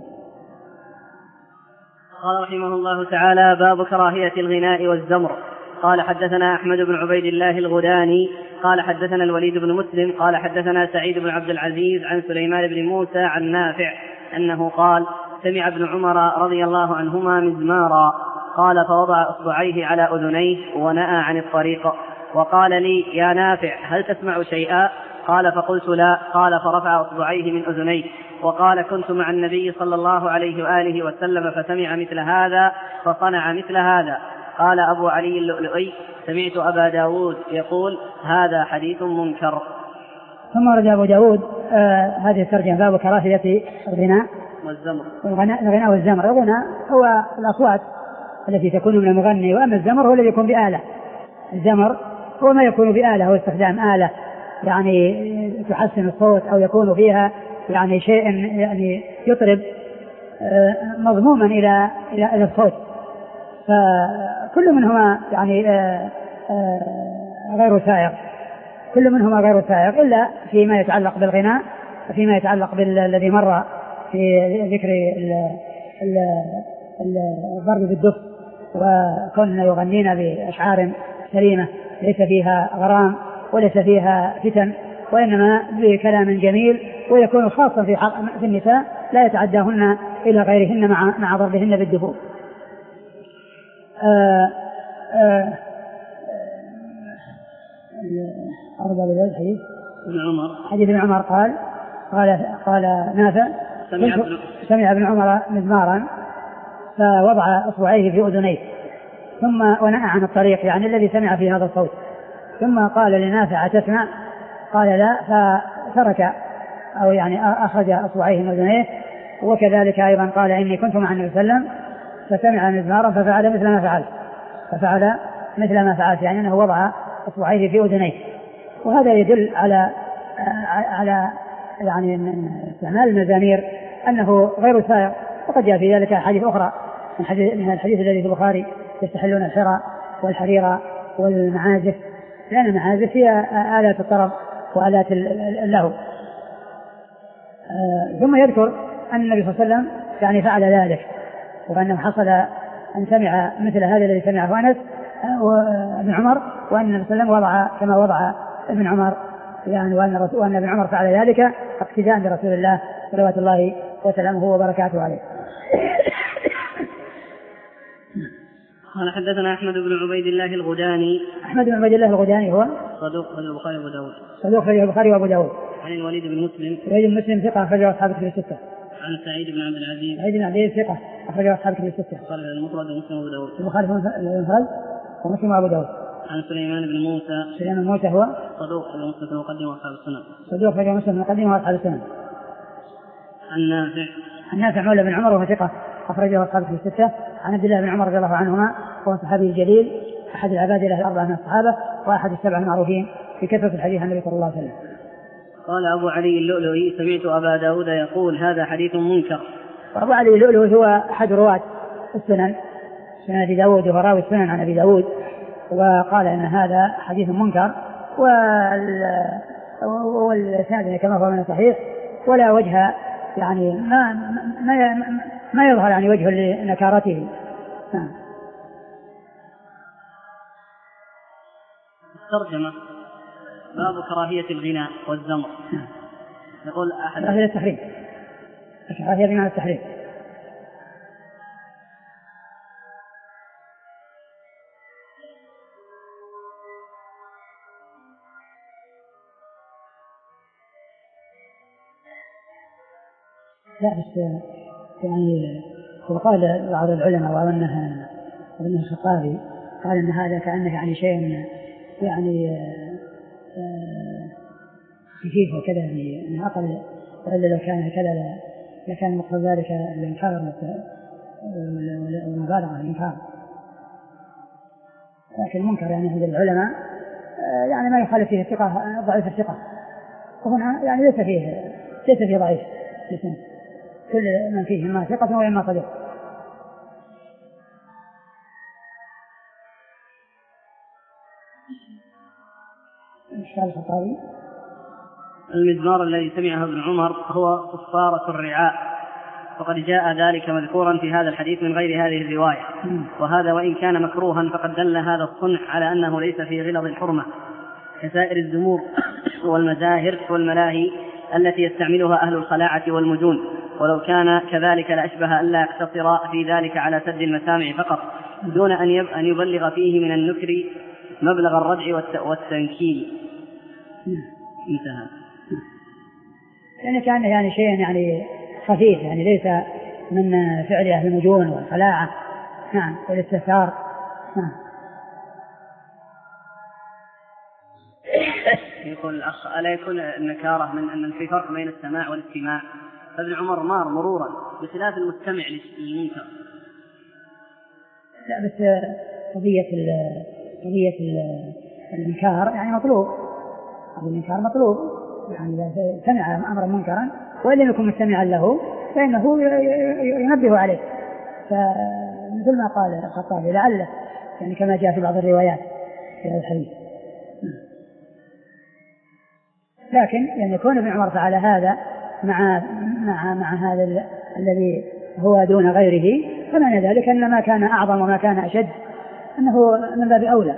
قال رحمه الله تعالى باب كراهية الغناء والزمر. قال حدثنا أحمد بن عبيد الله الغداني قال حدثنا الوليد بن مسلم قال حدثنا سعيد بن عبد العزيز عن سليمان بن موسى عن نافع أنه قال سمع ابن عمر رضي الله عنهما مزمارا قال فوضع أصبعيه على أذنيه ونأى عن الطريق وقال لي يا نافع هل تسمع شيئا؟ قال فقلت لا. قال فرفع أصبعيه من أذنيه وقال كنت مع النبي صلى الله عليه وآله وسلم فسمع مثل هذا فصنع مثل هذا. قال أبو علي اللؤلؤي سمعت أبا داود يقول هذا حديث منكر. ثم ورد أبو داود آه هذه الترجمة باب كراهية الغناء والزمر. الغناء والزمر. الغناء هو الأصوات التي تكون من المغني، وأما الزمر هو الذي يكون بآلة. الزمر هو ما يكون بآلة، هو استخدام آلة يعني تحسن الصوت أو يكون فيها يعني شيء يعني يطرب آه مضموما إلى إلى إلى الصوت. فكل منهما يعني آه آه غير سائغ كل منهما غير سائغ إلا فيما يتعلق بالغناء، فيما يتعلق بالذي مر في ذكر الضرب بالدف وكوننا يغنينا بأشعار سليمة ليس فيها غرام وليس فيها فتن، وإنما بكلام جميل ويكون خاصا في حق في النساء لا يتعداهن إلى غيرهن مع مع ضربهن بالدفوف. أرد على الحديث ابن عمر حديث ابن عمر قال قال قال نافع سمع ابن, سمع ابن عمر مزمارا فوضع أصبعيه في أذنيه ثم ونأى عن الطريق يعني الذي سمع في هذا الصوت، ثم قال لنافع تسمع؟ قال لا، فترك أو يعني أخرج أصبعيه من أذنيه. وكذلك أيضا قال إني كنت مع النبي صلى الله عليه وسلم فسمع مزمارا ففعل مثل ما فعل ففعل مثل ما فعلت يعني أنه وضع أصبعيه في أذنيه. وهذا يدل على على يعني استعمال المزامير أنه غير سائغ. وقد جاء في ذلك حديث أخرى من, حديث من الحديث الذي في البخاري يستحلون الحرى والحريرة والمعازف، لأن المعازف هي آلات الطرب وآلات اللهو. ثم يذكر أن النبي صلى الله عليه وسلم يعني فعل ذلك، وأنه حصل أن سمع مثل هذا الذي سمعه أنس وابن عمر، وأن النبي صلى الله عليه وسلم وضع كما وضع ابن عمر يعني وأن, وأن ابن عمر فعل ذلك اقتداء برسول الله صلوات الله وسلامه وبركاته عليه. قال حدثنا أحمد بن عبيد الله الغداني. أحمد بن عبيد الله الغداني هو صدوق في البخاري وأبو داود. صدوق في البخاري وأبو داود. عن الوليد بن مسلم. الوليد بن مسلم ثقة أخرجه أصحاب الكتب الستة. عن سعيد بن عبد العزيز. سعيد بن عبد العزيز ثقة أخرجه أصحاب الكتب الستة. قال المفرد ومسلم وأبو داود. البخاري المفرد ومسلم وأبو داود. عن سليمان بن موسى. سليمان بن موسى هو صدوق في مسلم في المقدمة وأصحاب السنن. صدوق في مسلم في المقدمة وأصحاب السنن. عن نافع. عن نافع مولى بن عمر وهو ثقة أخرجه أصحاب الكتب الستة. عن عبد الله بن عمر رضي الله عنهما وهو صحابي الجليل أحد العباد له الأربعة من الصحابة وأحد السبعة المعروفين في كثرة الحديث عن النبي صلى الله عليه وسلم. قال أبو علي اللؤلؤي سمعت أبا داود يقول هذا حديث منكر. وأبو علي اللؤلؤي هو أحد رواة السنن سنن أبي داود وهو راوي السنن عن أبي داود، وقال إن هذا حديث منكر والسند كما هو من الصحيح ولا وجه يعني ما ما ما يظهر يعني وجه لنكارته. ترجمة باب كراهية الغناء والزمر. يقول أحد كراهية التحريم، كراهية بمعنى التحريم. لا بس يعني وقال بعض العلماء وأنها وأنه الخطابي قال أن هذا كأنه يعني شيء يعني خفيف وكذا يعني أقل، وإلا لو كان هكذا لكان مقتضى ذلك الإنكار والمبالغة في الإنكار. لكن المنكر يعني عند العلماء يعني ما يخالف فيه الثقة ضعيف الثقة، وهنا يعني ليس فيه ليس فيه ضعيف، كل من فيه ما ثقة وإما صدق. إشكال الخطابي المزمار الذي سمعه ابن عمر هو صفارة الرعاء، وقد جاء ذلك مذكورا في هذا الحديث من غير هذه الرواية، وهذا وإن كان مكروها فقد دل هذا الصنع على أنه ليس في غلظ الحرمة كسائر الزمور والمزاهر والملاهي التي يستعملها أهل الخلاعة والمجون، ولو كان كذلك لأشبه أن لا يقتصر في ذلك على سد المسامع فقط دون أن يبلغ فيه من النكر مبلغ الردع والتنكيل. انتهى. يعني كان يعني شيء يعني خفيف، يعني ليس من فعل أهل المجون والخلاعة نعم والاستثار. نعم. يقول الأخ ألا يكون النكارة من أن في فرق بين السماع والاستماع؟ فابن عمر مار مرورا بخلاف المستمع للمنكر. لا بس قضية قضية الإنكار يعني مطلوب، الإنكار مطلوب، يعني إذا سمع أمرا منكرا وإن لم يكن مستمعا له فإنه ينبه عليه، فمثل ما قال الخطابي لعله يعني كما جاء في بعض الروايات في هذا الحديث. لكن يعني يكون ابن عمر فعل هذا مع مع مع هذا الذي هو دون غيره، فمعنى ذلك أن ما كان أعظم وما كان أشد أنه من باب أولى.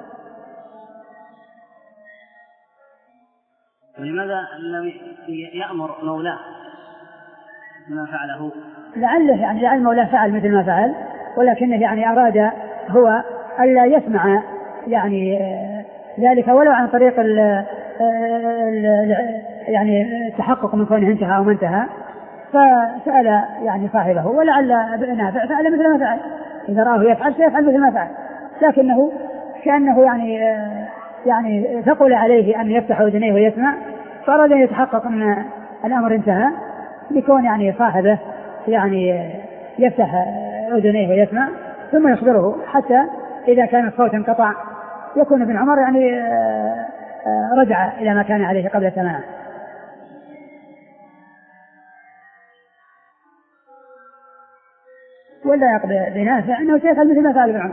ولماذا لم يأمر مولاه ما فعله؟ لعله يعني لعل مولاه فعل مثل ما فعل، ولكنه يعني أراد هو ألا يسمع يعني ذلك ولو عن طريق ال ال يعني التحقق من كونه انتهى أو ما انتهى، فسأل يعني صاحبه ولعل نافع فعل مثل ما فعل، إذا راه يفعل سيفعل مثل ما فعل، لكنه كأنه يعني يعني ثقل عليه أن يفتح أذنيه ويسمع، فأراد أن يتحقق أن الأمر انتهى بكون يعني صاحبه يعني يفتح أذنيه ويسمع ثم يخبره، حتى إذا كان الصوت انقطع يكون ابن عمر يعني رجع إلى ما كان عليه قبل سماعه. ولا يقبل بنافع أنه سيفعل مثل ما فعل ابن عمر.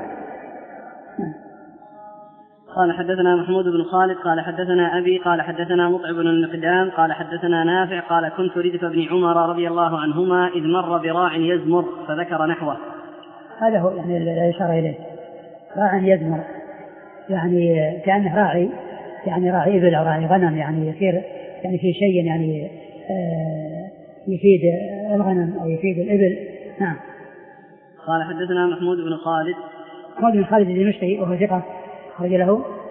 قال حدثنا محمود بن خالد قال حدثنا أبي قال حدثنا مطعم بن المقدام قال حدثنا نافع قال كنت ردف ابن عمر رضي الله عنهما إذ مر براع يزمر فذكر نحوه. هذا هو يعني الذي أشار إليه، راع يزمر يعني كأنه راعي يعني راعي إبل أو راعي غنم، يعني يصير يعني في شيء يعني آه يفيد الغنم أو يفيد الإبل. نعم. قال حدثنا محمود بن خالد محمود بن خالد الدمشقي وهو ثقة خرج له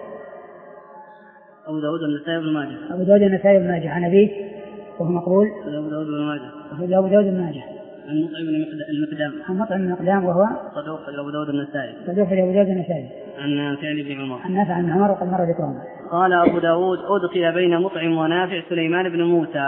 أبو داود النسائي بن ماجه أبو داود النسائي بن ماجه عن أبيه وهو مقبول أبو داود بن ماجه أبو داود بن ماجه عن مطعم بن المقدام عن مطعم بن المقدام وهو صدوق أبو داود النسائي صدوق أبو داود النسائي عن نافع بن عمر عن نافع عن عمر وقد مر ذكرهما. قال أبو داود أدخل بين مطعم ونافع سليمان بن موسى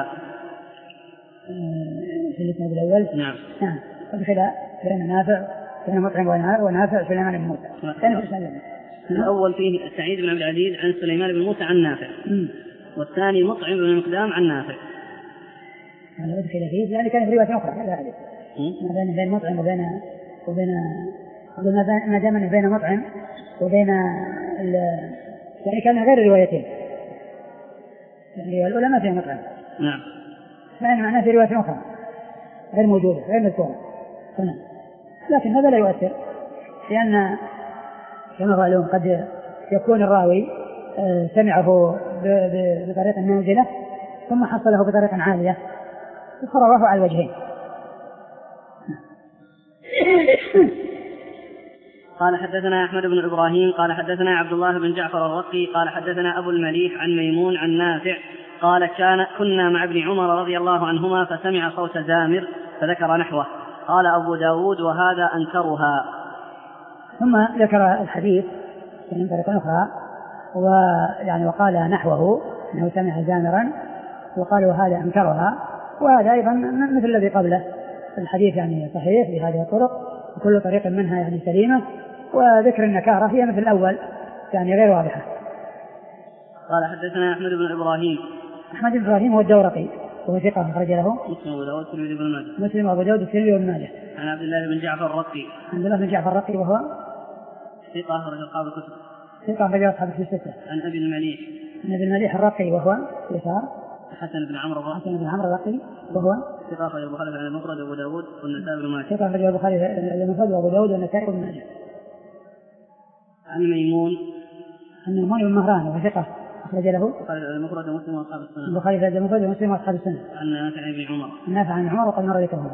في الاسناد الأول. نعم نعم أدخل بين نافع بين مطعم ونافع سليمان بن موسى. الأول فيه سعيد بن عبد العزيز عن سليمان بن موسى عن نافع، والثاني مطعم بن المقدام عن نافع. هذا أدخل فيه لأن كان في رواية أخرى هذا حديث ما بين بين مطعم وبين وبين ما دام بين مطعم وبين يعني كان غير روايتين، الرواية الأولى ما فيها مطعم. نعم. فإن معناه في رواية أخرى غير موجودة غير مذكورة، لكن هذا لا يؤثر، لأن كما قالوا قد يكون الراوي سمعه بطريق نازلة ثم حصله بطريق عالية فرواه على الوجهين. قال حدثنا أحمد بن إبراهيم قال حدثنا عبد الله بن جعفر الرقي قال حدثنا أبو المليح عن ميمون عن نافع قال كان كنا مع ابن عمر رضي الله عنهما فسمع صوت زامر فذكر نحوه. قال أبو داود وهذا أنكرها. ثم ذكر الحديث من طريقة أخرى ويعني وقال نحوه أنه سمع زامرا وقال وهذا أنكرها، وهذا أيضا مثل الذي قبله. الحديث يعني صحيح بهذه الطرق وكل طريق منها يعني سليمة، وذكر النكارة هي مثل الأول يعني غير واضحة. قال حدثنا أحمد بن إبراهيم. أحمد بن إبراهيم هو الدورقي وهو ثقة أخرج له مسلم وأبو داود والترمذي وابن ماجه. مسلم وأبو داود والترمذي وابن ماجه. عن عبد الله بن جعفر الرقي. عبد الله بن جعفر الرقي وهو ثقة أخرج أصحاب الكتب. ثقة أخرج أصحاب الكتب الستة. عن أبي المليح. عن أبي المليح الرقي وهو يسار. حسن بن عمرو الرقي. حسن بن عمرو الرقي وهو ثقة أخرج البخاري في المفرد وأبو داود والنسائي وابن ماجه. ثقة أخرج البخاري في المفرد وأبو داود والنسائي وابن ماجه. عن ميمون. عن ميمون بن مهران وهو ثقة أخرج له البخاري في المفرد ومسلم وأصحاب السنة. البخاري في المفرد ومسلم وأصحاب السنة. عن نافع بن عمر. نافع عن عمر وقد مر ذكره.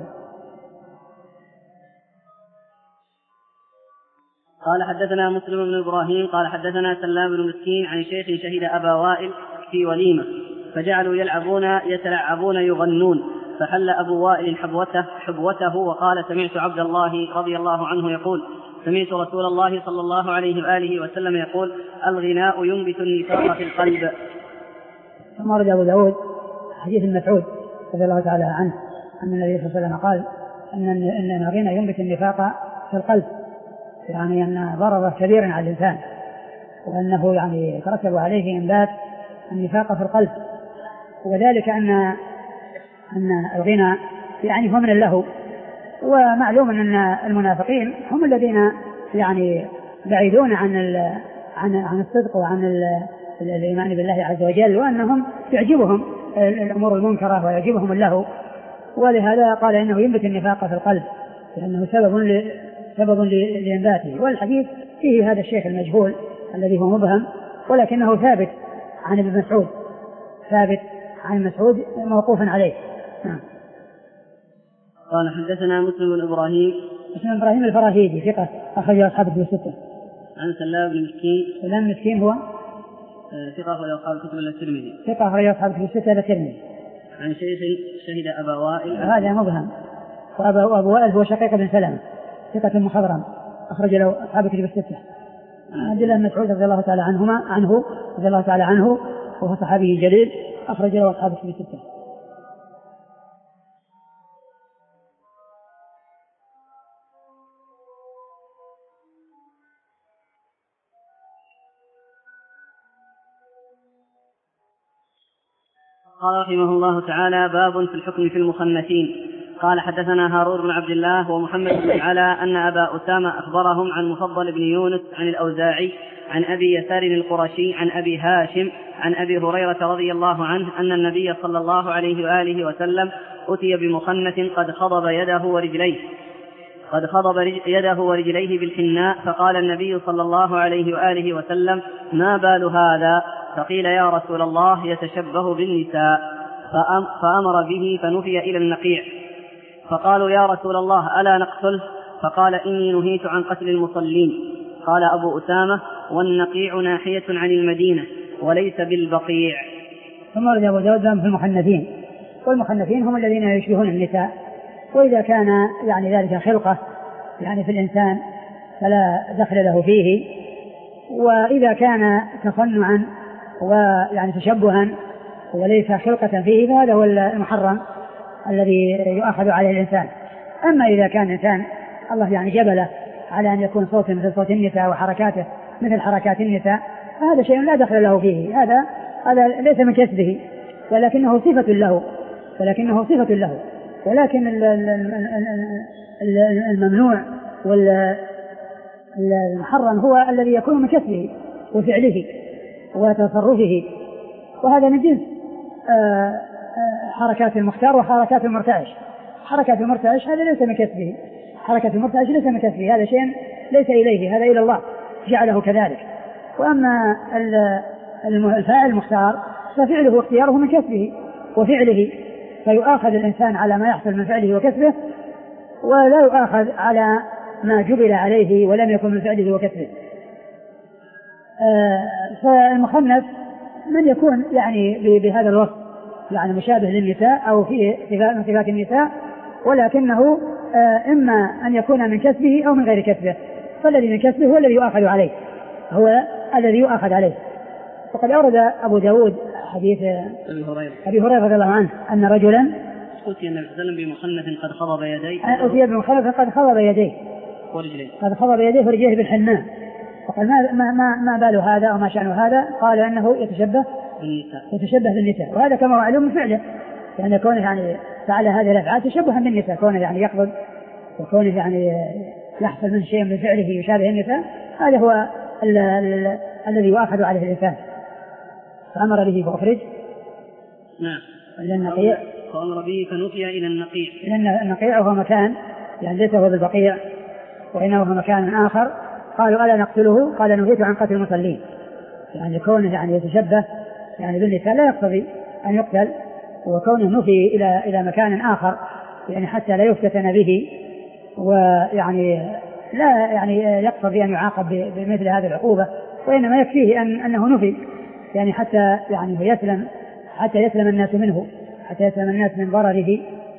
قال حدثنا مسلم بن إبراهيم قال حدثنا سلام بن مسكين عن شيخ شهد أبا وائل في وليمة فجعلوا يلعبون يتلعبون يغنون فحل أبو وائل حبوته, حبوته وقال سمعت عبد الله رضي الله عنه يقول سمعت رسول الله صلى الله عليه وآله وسلم يقول الغناء ينبت النفاق في القلب. ثم ورد أبو داود حديث مسعود رضي الله تعالى عنه أن النبي صلى الله عليه وسلم قال أن الغنى ينبت النفاق في القلب، يعني أن ضرر كبير على الإنسان وأنه يعني يترتب عليه إنبات النفاق في القلب. وذلك أن أن الغنى يعني هو من اللهو، ومعلوم أن المنافقين هم الذين يعني بعيدون عن عن عن الصدق وعن الإيمان بالله عز وجل، وأنهم يعجبهم الأمور المنكرة ويعجبهم اللهو، ولهذا قال إنه ينبت النفاق في القلب لأنه سبب ل سبب لإنباته. والحديث فيه هذا الشيخ المجهول الذي هو مبهم، ولكنه ثابت عن ابن مسعود ثابت عن مسعود موقوفا عليه. نعم. قال حدثنا مسلم بن إبراهيم. مسلم بن إبراهيم الفراهيدي ثقة أخرج أصحاب الكتب الستة. عن سلام بن مسكين. سلام مسكين هو ثقة أخرج أصحاب الكتب الترمذي. ثقة أخرج أصحاب الكتب الستة الترمذي. عن شيخ شهد أبا وائل. هذا مبهم. وأبو وائل هو شقيق بن سلمة ثقة مخضرم أخرج له أصحاب الكتب الستة. عبد الله بن مسعود رضي الله تعالى عنهما عنه رضي الله تعالى عنه وهو صحابي جليل أخرج له أصحاب الكتب الستة. قال رحمه الله تعالى باب في الحكم في المخنثين. قال حدثنا هارون بن عبد الله ومحمد بن العلاء أن أبا أسامة أخبرهم عن مفضل بن يونس عن الأوزاعي عن أبي يسار القرشي عن أبي هاشم عن أبي هريرة رضي الله عنه أن النبي صلى الله عليه وآله وسلم أتي بمخنث قد خضب يده ورجليه قد خضب يده ورجليه بالحناء فقال النبي صلى الله عليه وآله وسلم ما بال هذا؟ فقيل يا رسول الله يتشبه بالنساء، فأمر به فنفي إلى النقيع. فقالوا يا رسول الله ألا نقتله؟ فقال إني نهيت عن قتل المصلين. قال أبو أسامة والنقيع ناحية عن المدينة وليس بالبقيع. ثم رجع أبو داود في المخنثين، والمخنثين هم الذين يشبهون النساء، وإذا كان يعني ذلك خلقة يعني في الإنسان فلا دخل له فيه، وإذا كان تصنعا ويعني تشبها وليس خلقة فيه فهذا هو المحرم الذي يؤخذ عليه الإنسان. أما إذا كان الإنسان الله يعني جبله على أن يكون صوته مثل صوت النساء وحركاته مثل حركات النساء فهذا شيء لا دخل له فيه، هذا هذا ليس من كسبه ولكنه صفة له ولكنه صفة له ولكن الممنوع والمحرم هو الذي يكون من كسبه وفعله وتصرفه، وهذا من جنس حركات المختار وحركات المرتعش. حركات المرتعش هذا ليس من كسبه، حركة المرتعش ليس من كسبه، هذا شيء ليس إليه، هذا إلى الله جعله كذلك. وأما الفاعل المختار ففعله واختياره من كسبه وفعله، فيؤاخذ الإنسان على ما يحصل من فعله وكسبه، ولا يؤاخذ على ما جبل عليه ولم يكن من فعله وكسبه. آه فالمخنث من يكون يعني بهذا الوصف يعني مشابه للنساء أو فيه من صفات النساء، ولكنه آه إما أن يكون من كسبه أو من غير كسبه، فالذي من كسبه هو الذي يؤاخذ عليه، هو الذي يؤاخذ عليه. وقد أورد أبو داود حديث أبي هريرة أبي هريرة رضي الله عنه أن رجلا أتي النبي صلى الله عليه وسلم بمخنث قد خضب يديه أتي بمخنث قد خضب يديه ورجليه قد خضب يديه ورجليه بالحناء، وقال ما ما ما, ما بال هذا وما شأن هذا؟ قال أنه يتشبه بالنساء يتشبه بالنساء، وهذا كما معلوم من فعله، يعني كونه يعني فعل هذه الأفعال تشبها بالنساء، كونه يعني يقبض وكونه يعني يحصل من شيء من فعله يشابه النساء، هذا هو ال ال الذي يؤاخذ عليه الإنسان. فأمر به فأخرج نعم إلى النقيع، فأمر به فنفي إلى النقيع، لأن النقيع هو مكان يعني ليس هو بالبقيع وإنه هو مكان آخر. قالوا ألا نقتله؟ قال نهيت عن قتل المصلين، يعني كونه يعني يتشبه يعني بالنساء لا يقتضي أن يقتل، وكونه نفي إلى إلى مكان آخر يعني حتى لا يفتتن به، ويعني لا يعني يقتضي أن يعاقب بمثل هذه العقوبة، وإنما يكفيه أن أنه نفي يعني حتى يعني يسلم حتى يسلم الناس منه، حتى يسلم الناس من ضرره.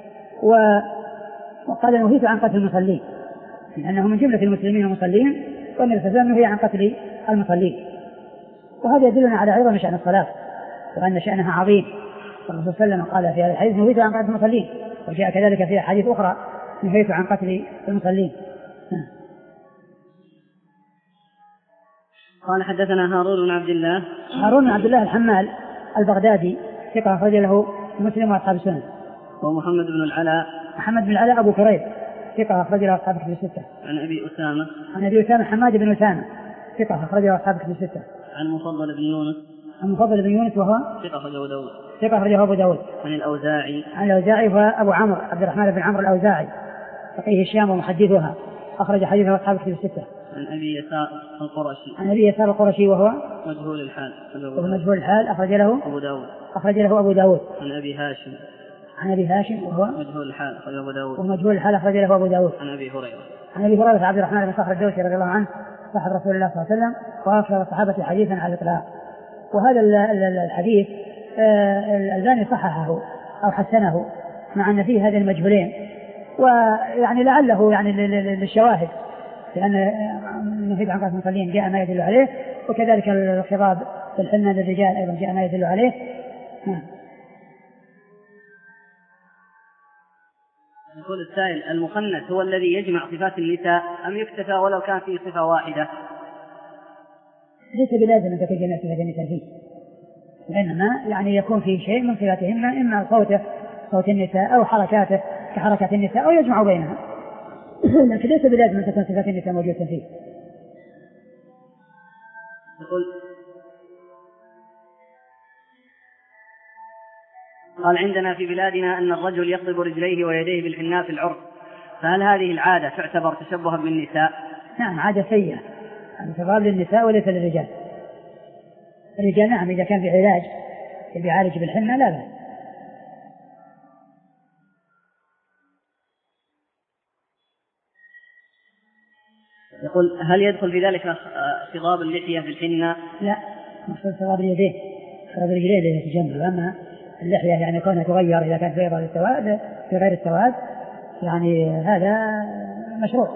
وقال نهيت عن قتل المصلين لأنه من جملة المسلمين المصلين، والنبي صلى الله عليه وسلم نهي عن قتل المصلين. وهذا يدلنا على عظم شأن الصلاة وأن شأنها عظيم. الرسول صلى الله عليه وسلم قال في هذا الحديث نهيت عن قتل المصلين، وجاء كذلك في حديث أخرى نهيت عن قتل المصلين. قال حدثنا هارون بن عبد الله هارون بن عبد الله الحمال البغدادي ثقة أخرج له مسلم وأصحاب السنن. ومحمد بن العلاء محمد بن العلاء أبو كريب ثقة أخرج له أصحاب كتب الستة. عن أبي أسامة عن أبي أسامة حماد بن أسامة ثقة أخرج له أصحاب كتب الستة. عن مفضل بن يونس عن مفضل بن يونس وهو ثقة أخرجه أبو داود ثقة أخرجه أبو داود. عن الأوزاعي عن الأوزاعي وهو أبو عمرو عبد الرحمن بن عمرو الأوزاعي فقيه الشام ومحدثها أخرج حديثه أصحاب كتب الستة. عن أبي يسار القرشي عن أبي يسار القرشي وهو مجهول الحال وهو مجهول الحال أخرج له أبو داود أخرج له أبو داود. عن أبي هاشم عن أبي هاشم وهو مجهول الحال أخرج أبو داود ومجهول الحال أخرج له أبو داود. عن أبي هريرة عن أبي هريرة عبد الرحمن بن صخر الدوسي رضي الله عنه صاحب رسول الله صلى الله عليه وسلم وأكثر الصحابة حديثا على الإطلاق. وهذا الحديث الألباني صححه أو حسنه مع أن فيه هذه المجهولين، ويعني لعله يعني للشواهد، لأن نهيت عن قتل المصلين جاء ما يدل عليه، وكذلك الخضاب في الحنة للرجال أيضا جاء ما يدل عليه. يقول السائل المخنث هو الذي يجمع صفات النساء أم يكتفى ولو كان فيه صفة واحدة؟ ليس بلازم أن تكون جميع صفات النساء فيه، وإنما يعني يكون فيه شيء من صفاتهن، إما صوته صوت النساء أو حركاته كحركات النساء أو يجمع بينها، لكن ليس بلازم أن تكون صفات النساء موجودة فيه. يقول قال عندنا في بلادنا أن الرجل يقضب رجليه ويديه بالحناء في العرق، فهل هذه العادة تعتبر تشبها بالنساء؟ نعم عادة سيئة، خطاب للنساء وليس للرجال. الرجال نعم إذا كان في علاج يعالج بالحنة لا بأس. يقول هل يدخل في ذلك خضاب اللحية بالحنة؟ لا، مقصود خضاب اليدين، خضاب الرجلين اللي يتجمل، وأما اللحية يعني كونها تغير إذا كانت بيضاء للسواد في غير السواد يعني هذا مشروع.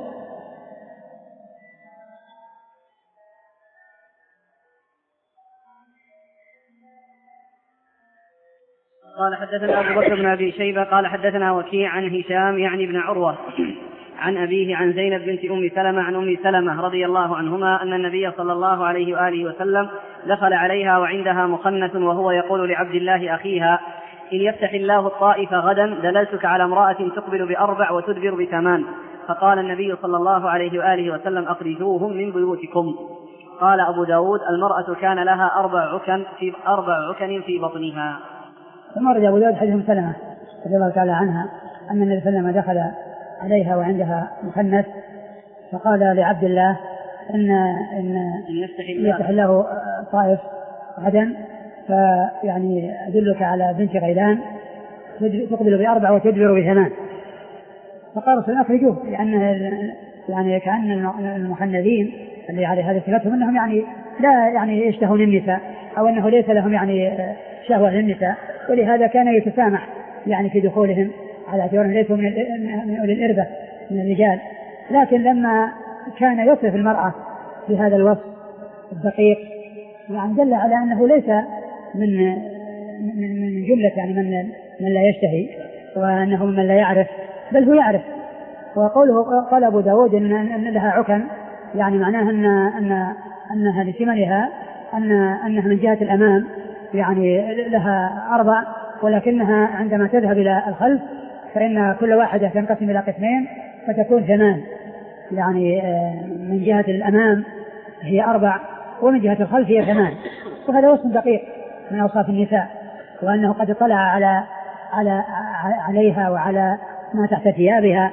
قال حدثنا أبو بكر بن أبي شيبة قال حدثنا وكيع عن هشام يعني بن عروة عن أبيه عن زينب بنت أم سلمة عن أم سلمة رضي الله عنهما أن النبي صلى الله عليه وآله وسلم دخل عليها وعندها مخنث وهو يقول لعبد الله أخيها إن يفتح الله الطائف غدا دللتك على امرأة تقبل بأربع وتدبر بثمان. فقال النبي صلى الله عليه وآله وسلم أخرجوهم من بيوتكم. قال أبو داود المرأة كان لها أربع عكن في, أربع عكن في بطنها. ثم رد أبو داود حديث أم سلمة رضي الله تعالى عنها أن النبي صلى الله عليه وسلم دخل عليها وعندها مخنث فقال لعبد الله إن, إن يفتح الله طائف غدا فيعني أدلك على بنت غيلان تقبل بأربع وتدبر بثمان. فقال رسول الله أخرجوه، لأن يعني كأن المخنثين اللي على هذه صفتهم أنهم يعني لا يعني يشتهون النساء، أو أنه ليس لهم يعني شهوة للنساء، ولهذا كان يتسامح يعني في دخولهم على اعتبارهم ليسوا من أولي الإربة من الرجال. لكن لما كان يصف المرأة بهذا الوصف الدقيق يعني دل على أنه ليس من من جملة يعني من من لا يشتهي، وأنه من لا يعرف، بل هو يعرف. وقوله قال أبو داود إن لها عكن يعني معناها أن أن أنها لثمنها أن أنها من جهة الأمام يعني لها أربع، ولكنها عندما تذهب إلى الخلف فإن كل واحدة تنقسم إلى قسمين فتكون ثمان، يعني من جهة الأمام هي أربع ومن جهة الخلف هي ثمان. وهذا وصف دقيق من أوصاف النساء، وأنه قد اطلع على على عليها وعلى ما تحت ثيابها.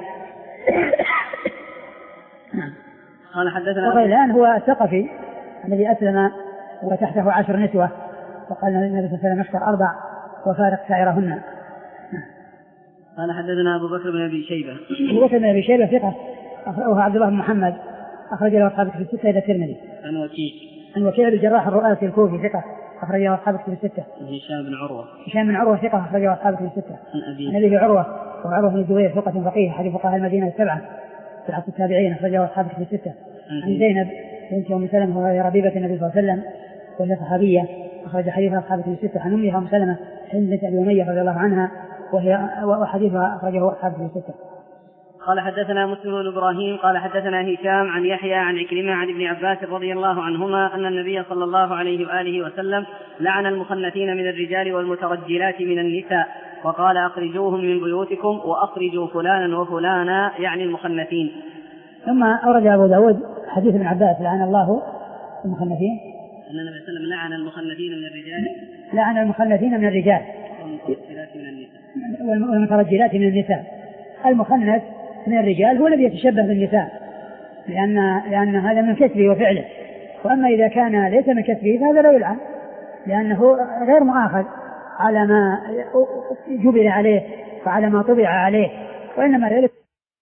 قال حدثنا وغيلان هو الثقفي الذي أسلم وتحته عشر نسوة، وقال النبي صلى الله عليه وسلم اختر أربع وفارق سائرهن. قال حدثنا أبو بكر بن أبي شيبة. أبو بكر بن أبي شيبة ثقة، أخرجه عبد الله بن محمد أخرج له أصحاب الكتب الستة إلى الترمذي. عن وكيع. عن وكيع الجراح الرؤاسي الكوفي ثقة أخرج له أصحاب الكتب الستة. هشام بن عروة. هشام بن عروة ثقة أخرج له أصحاب الكتب الستة. عن أبي. عن أبيه عروة وعروة بن الزبير ثقة فقيه حديث فقهاء المدينة السبعة في عصر التابعين أخرج له أصحاب الكتب الستة. عن زينب بنت أم سلمة وهي ربيبة النبي صلى الله عليه وسلم وهي صحابية أخرج حديثها أصحاب الكتب الستة. عن أمها أم سلمة هند بنت أبي أمية رضي الله عنها وهي وحديثها أخرجه أصحاب الكتب الستة. قال حدثنا مسلم بن إبراهيم قال حدثنا هشام عن يحيى عن عكرمة عن ابن عباس رضي الله عنهما أن النبي صلى الله عليه وآله وسلم لعن المخنثين من الرجال والمترجلات من النساء، وقال أخرجوهم من بيوتكم وأخرجوا فلانا وفلانا يعني المخنثين. ثم أورد أبو داود حديث ابن عباس لعن الله المخنثين، أن النبي صلى الله عليه وسلم لعن المخنثين من الرجال لعن المخنثين من الرجال والمترجلات من النساء والمترجلات من النساء. المخنث من الرجال هو الذي يتشبه بالنساء، لأن, لأن هذا من كسبه وفعله. وأما إذا كان ليس من كسبه فهذا لا يلعن، لأنه غير مؤاخذ على ما جبل عليه وعلى ما طبع عليه، وإنما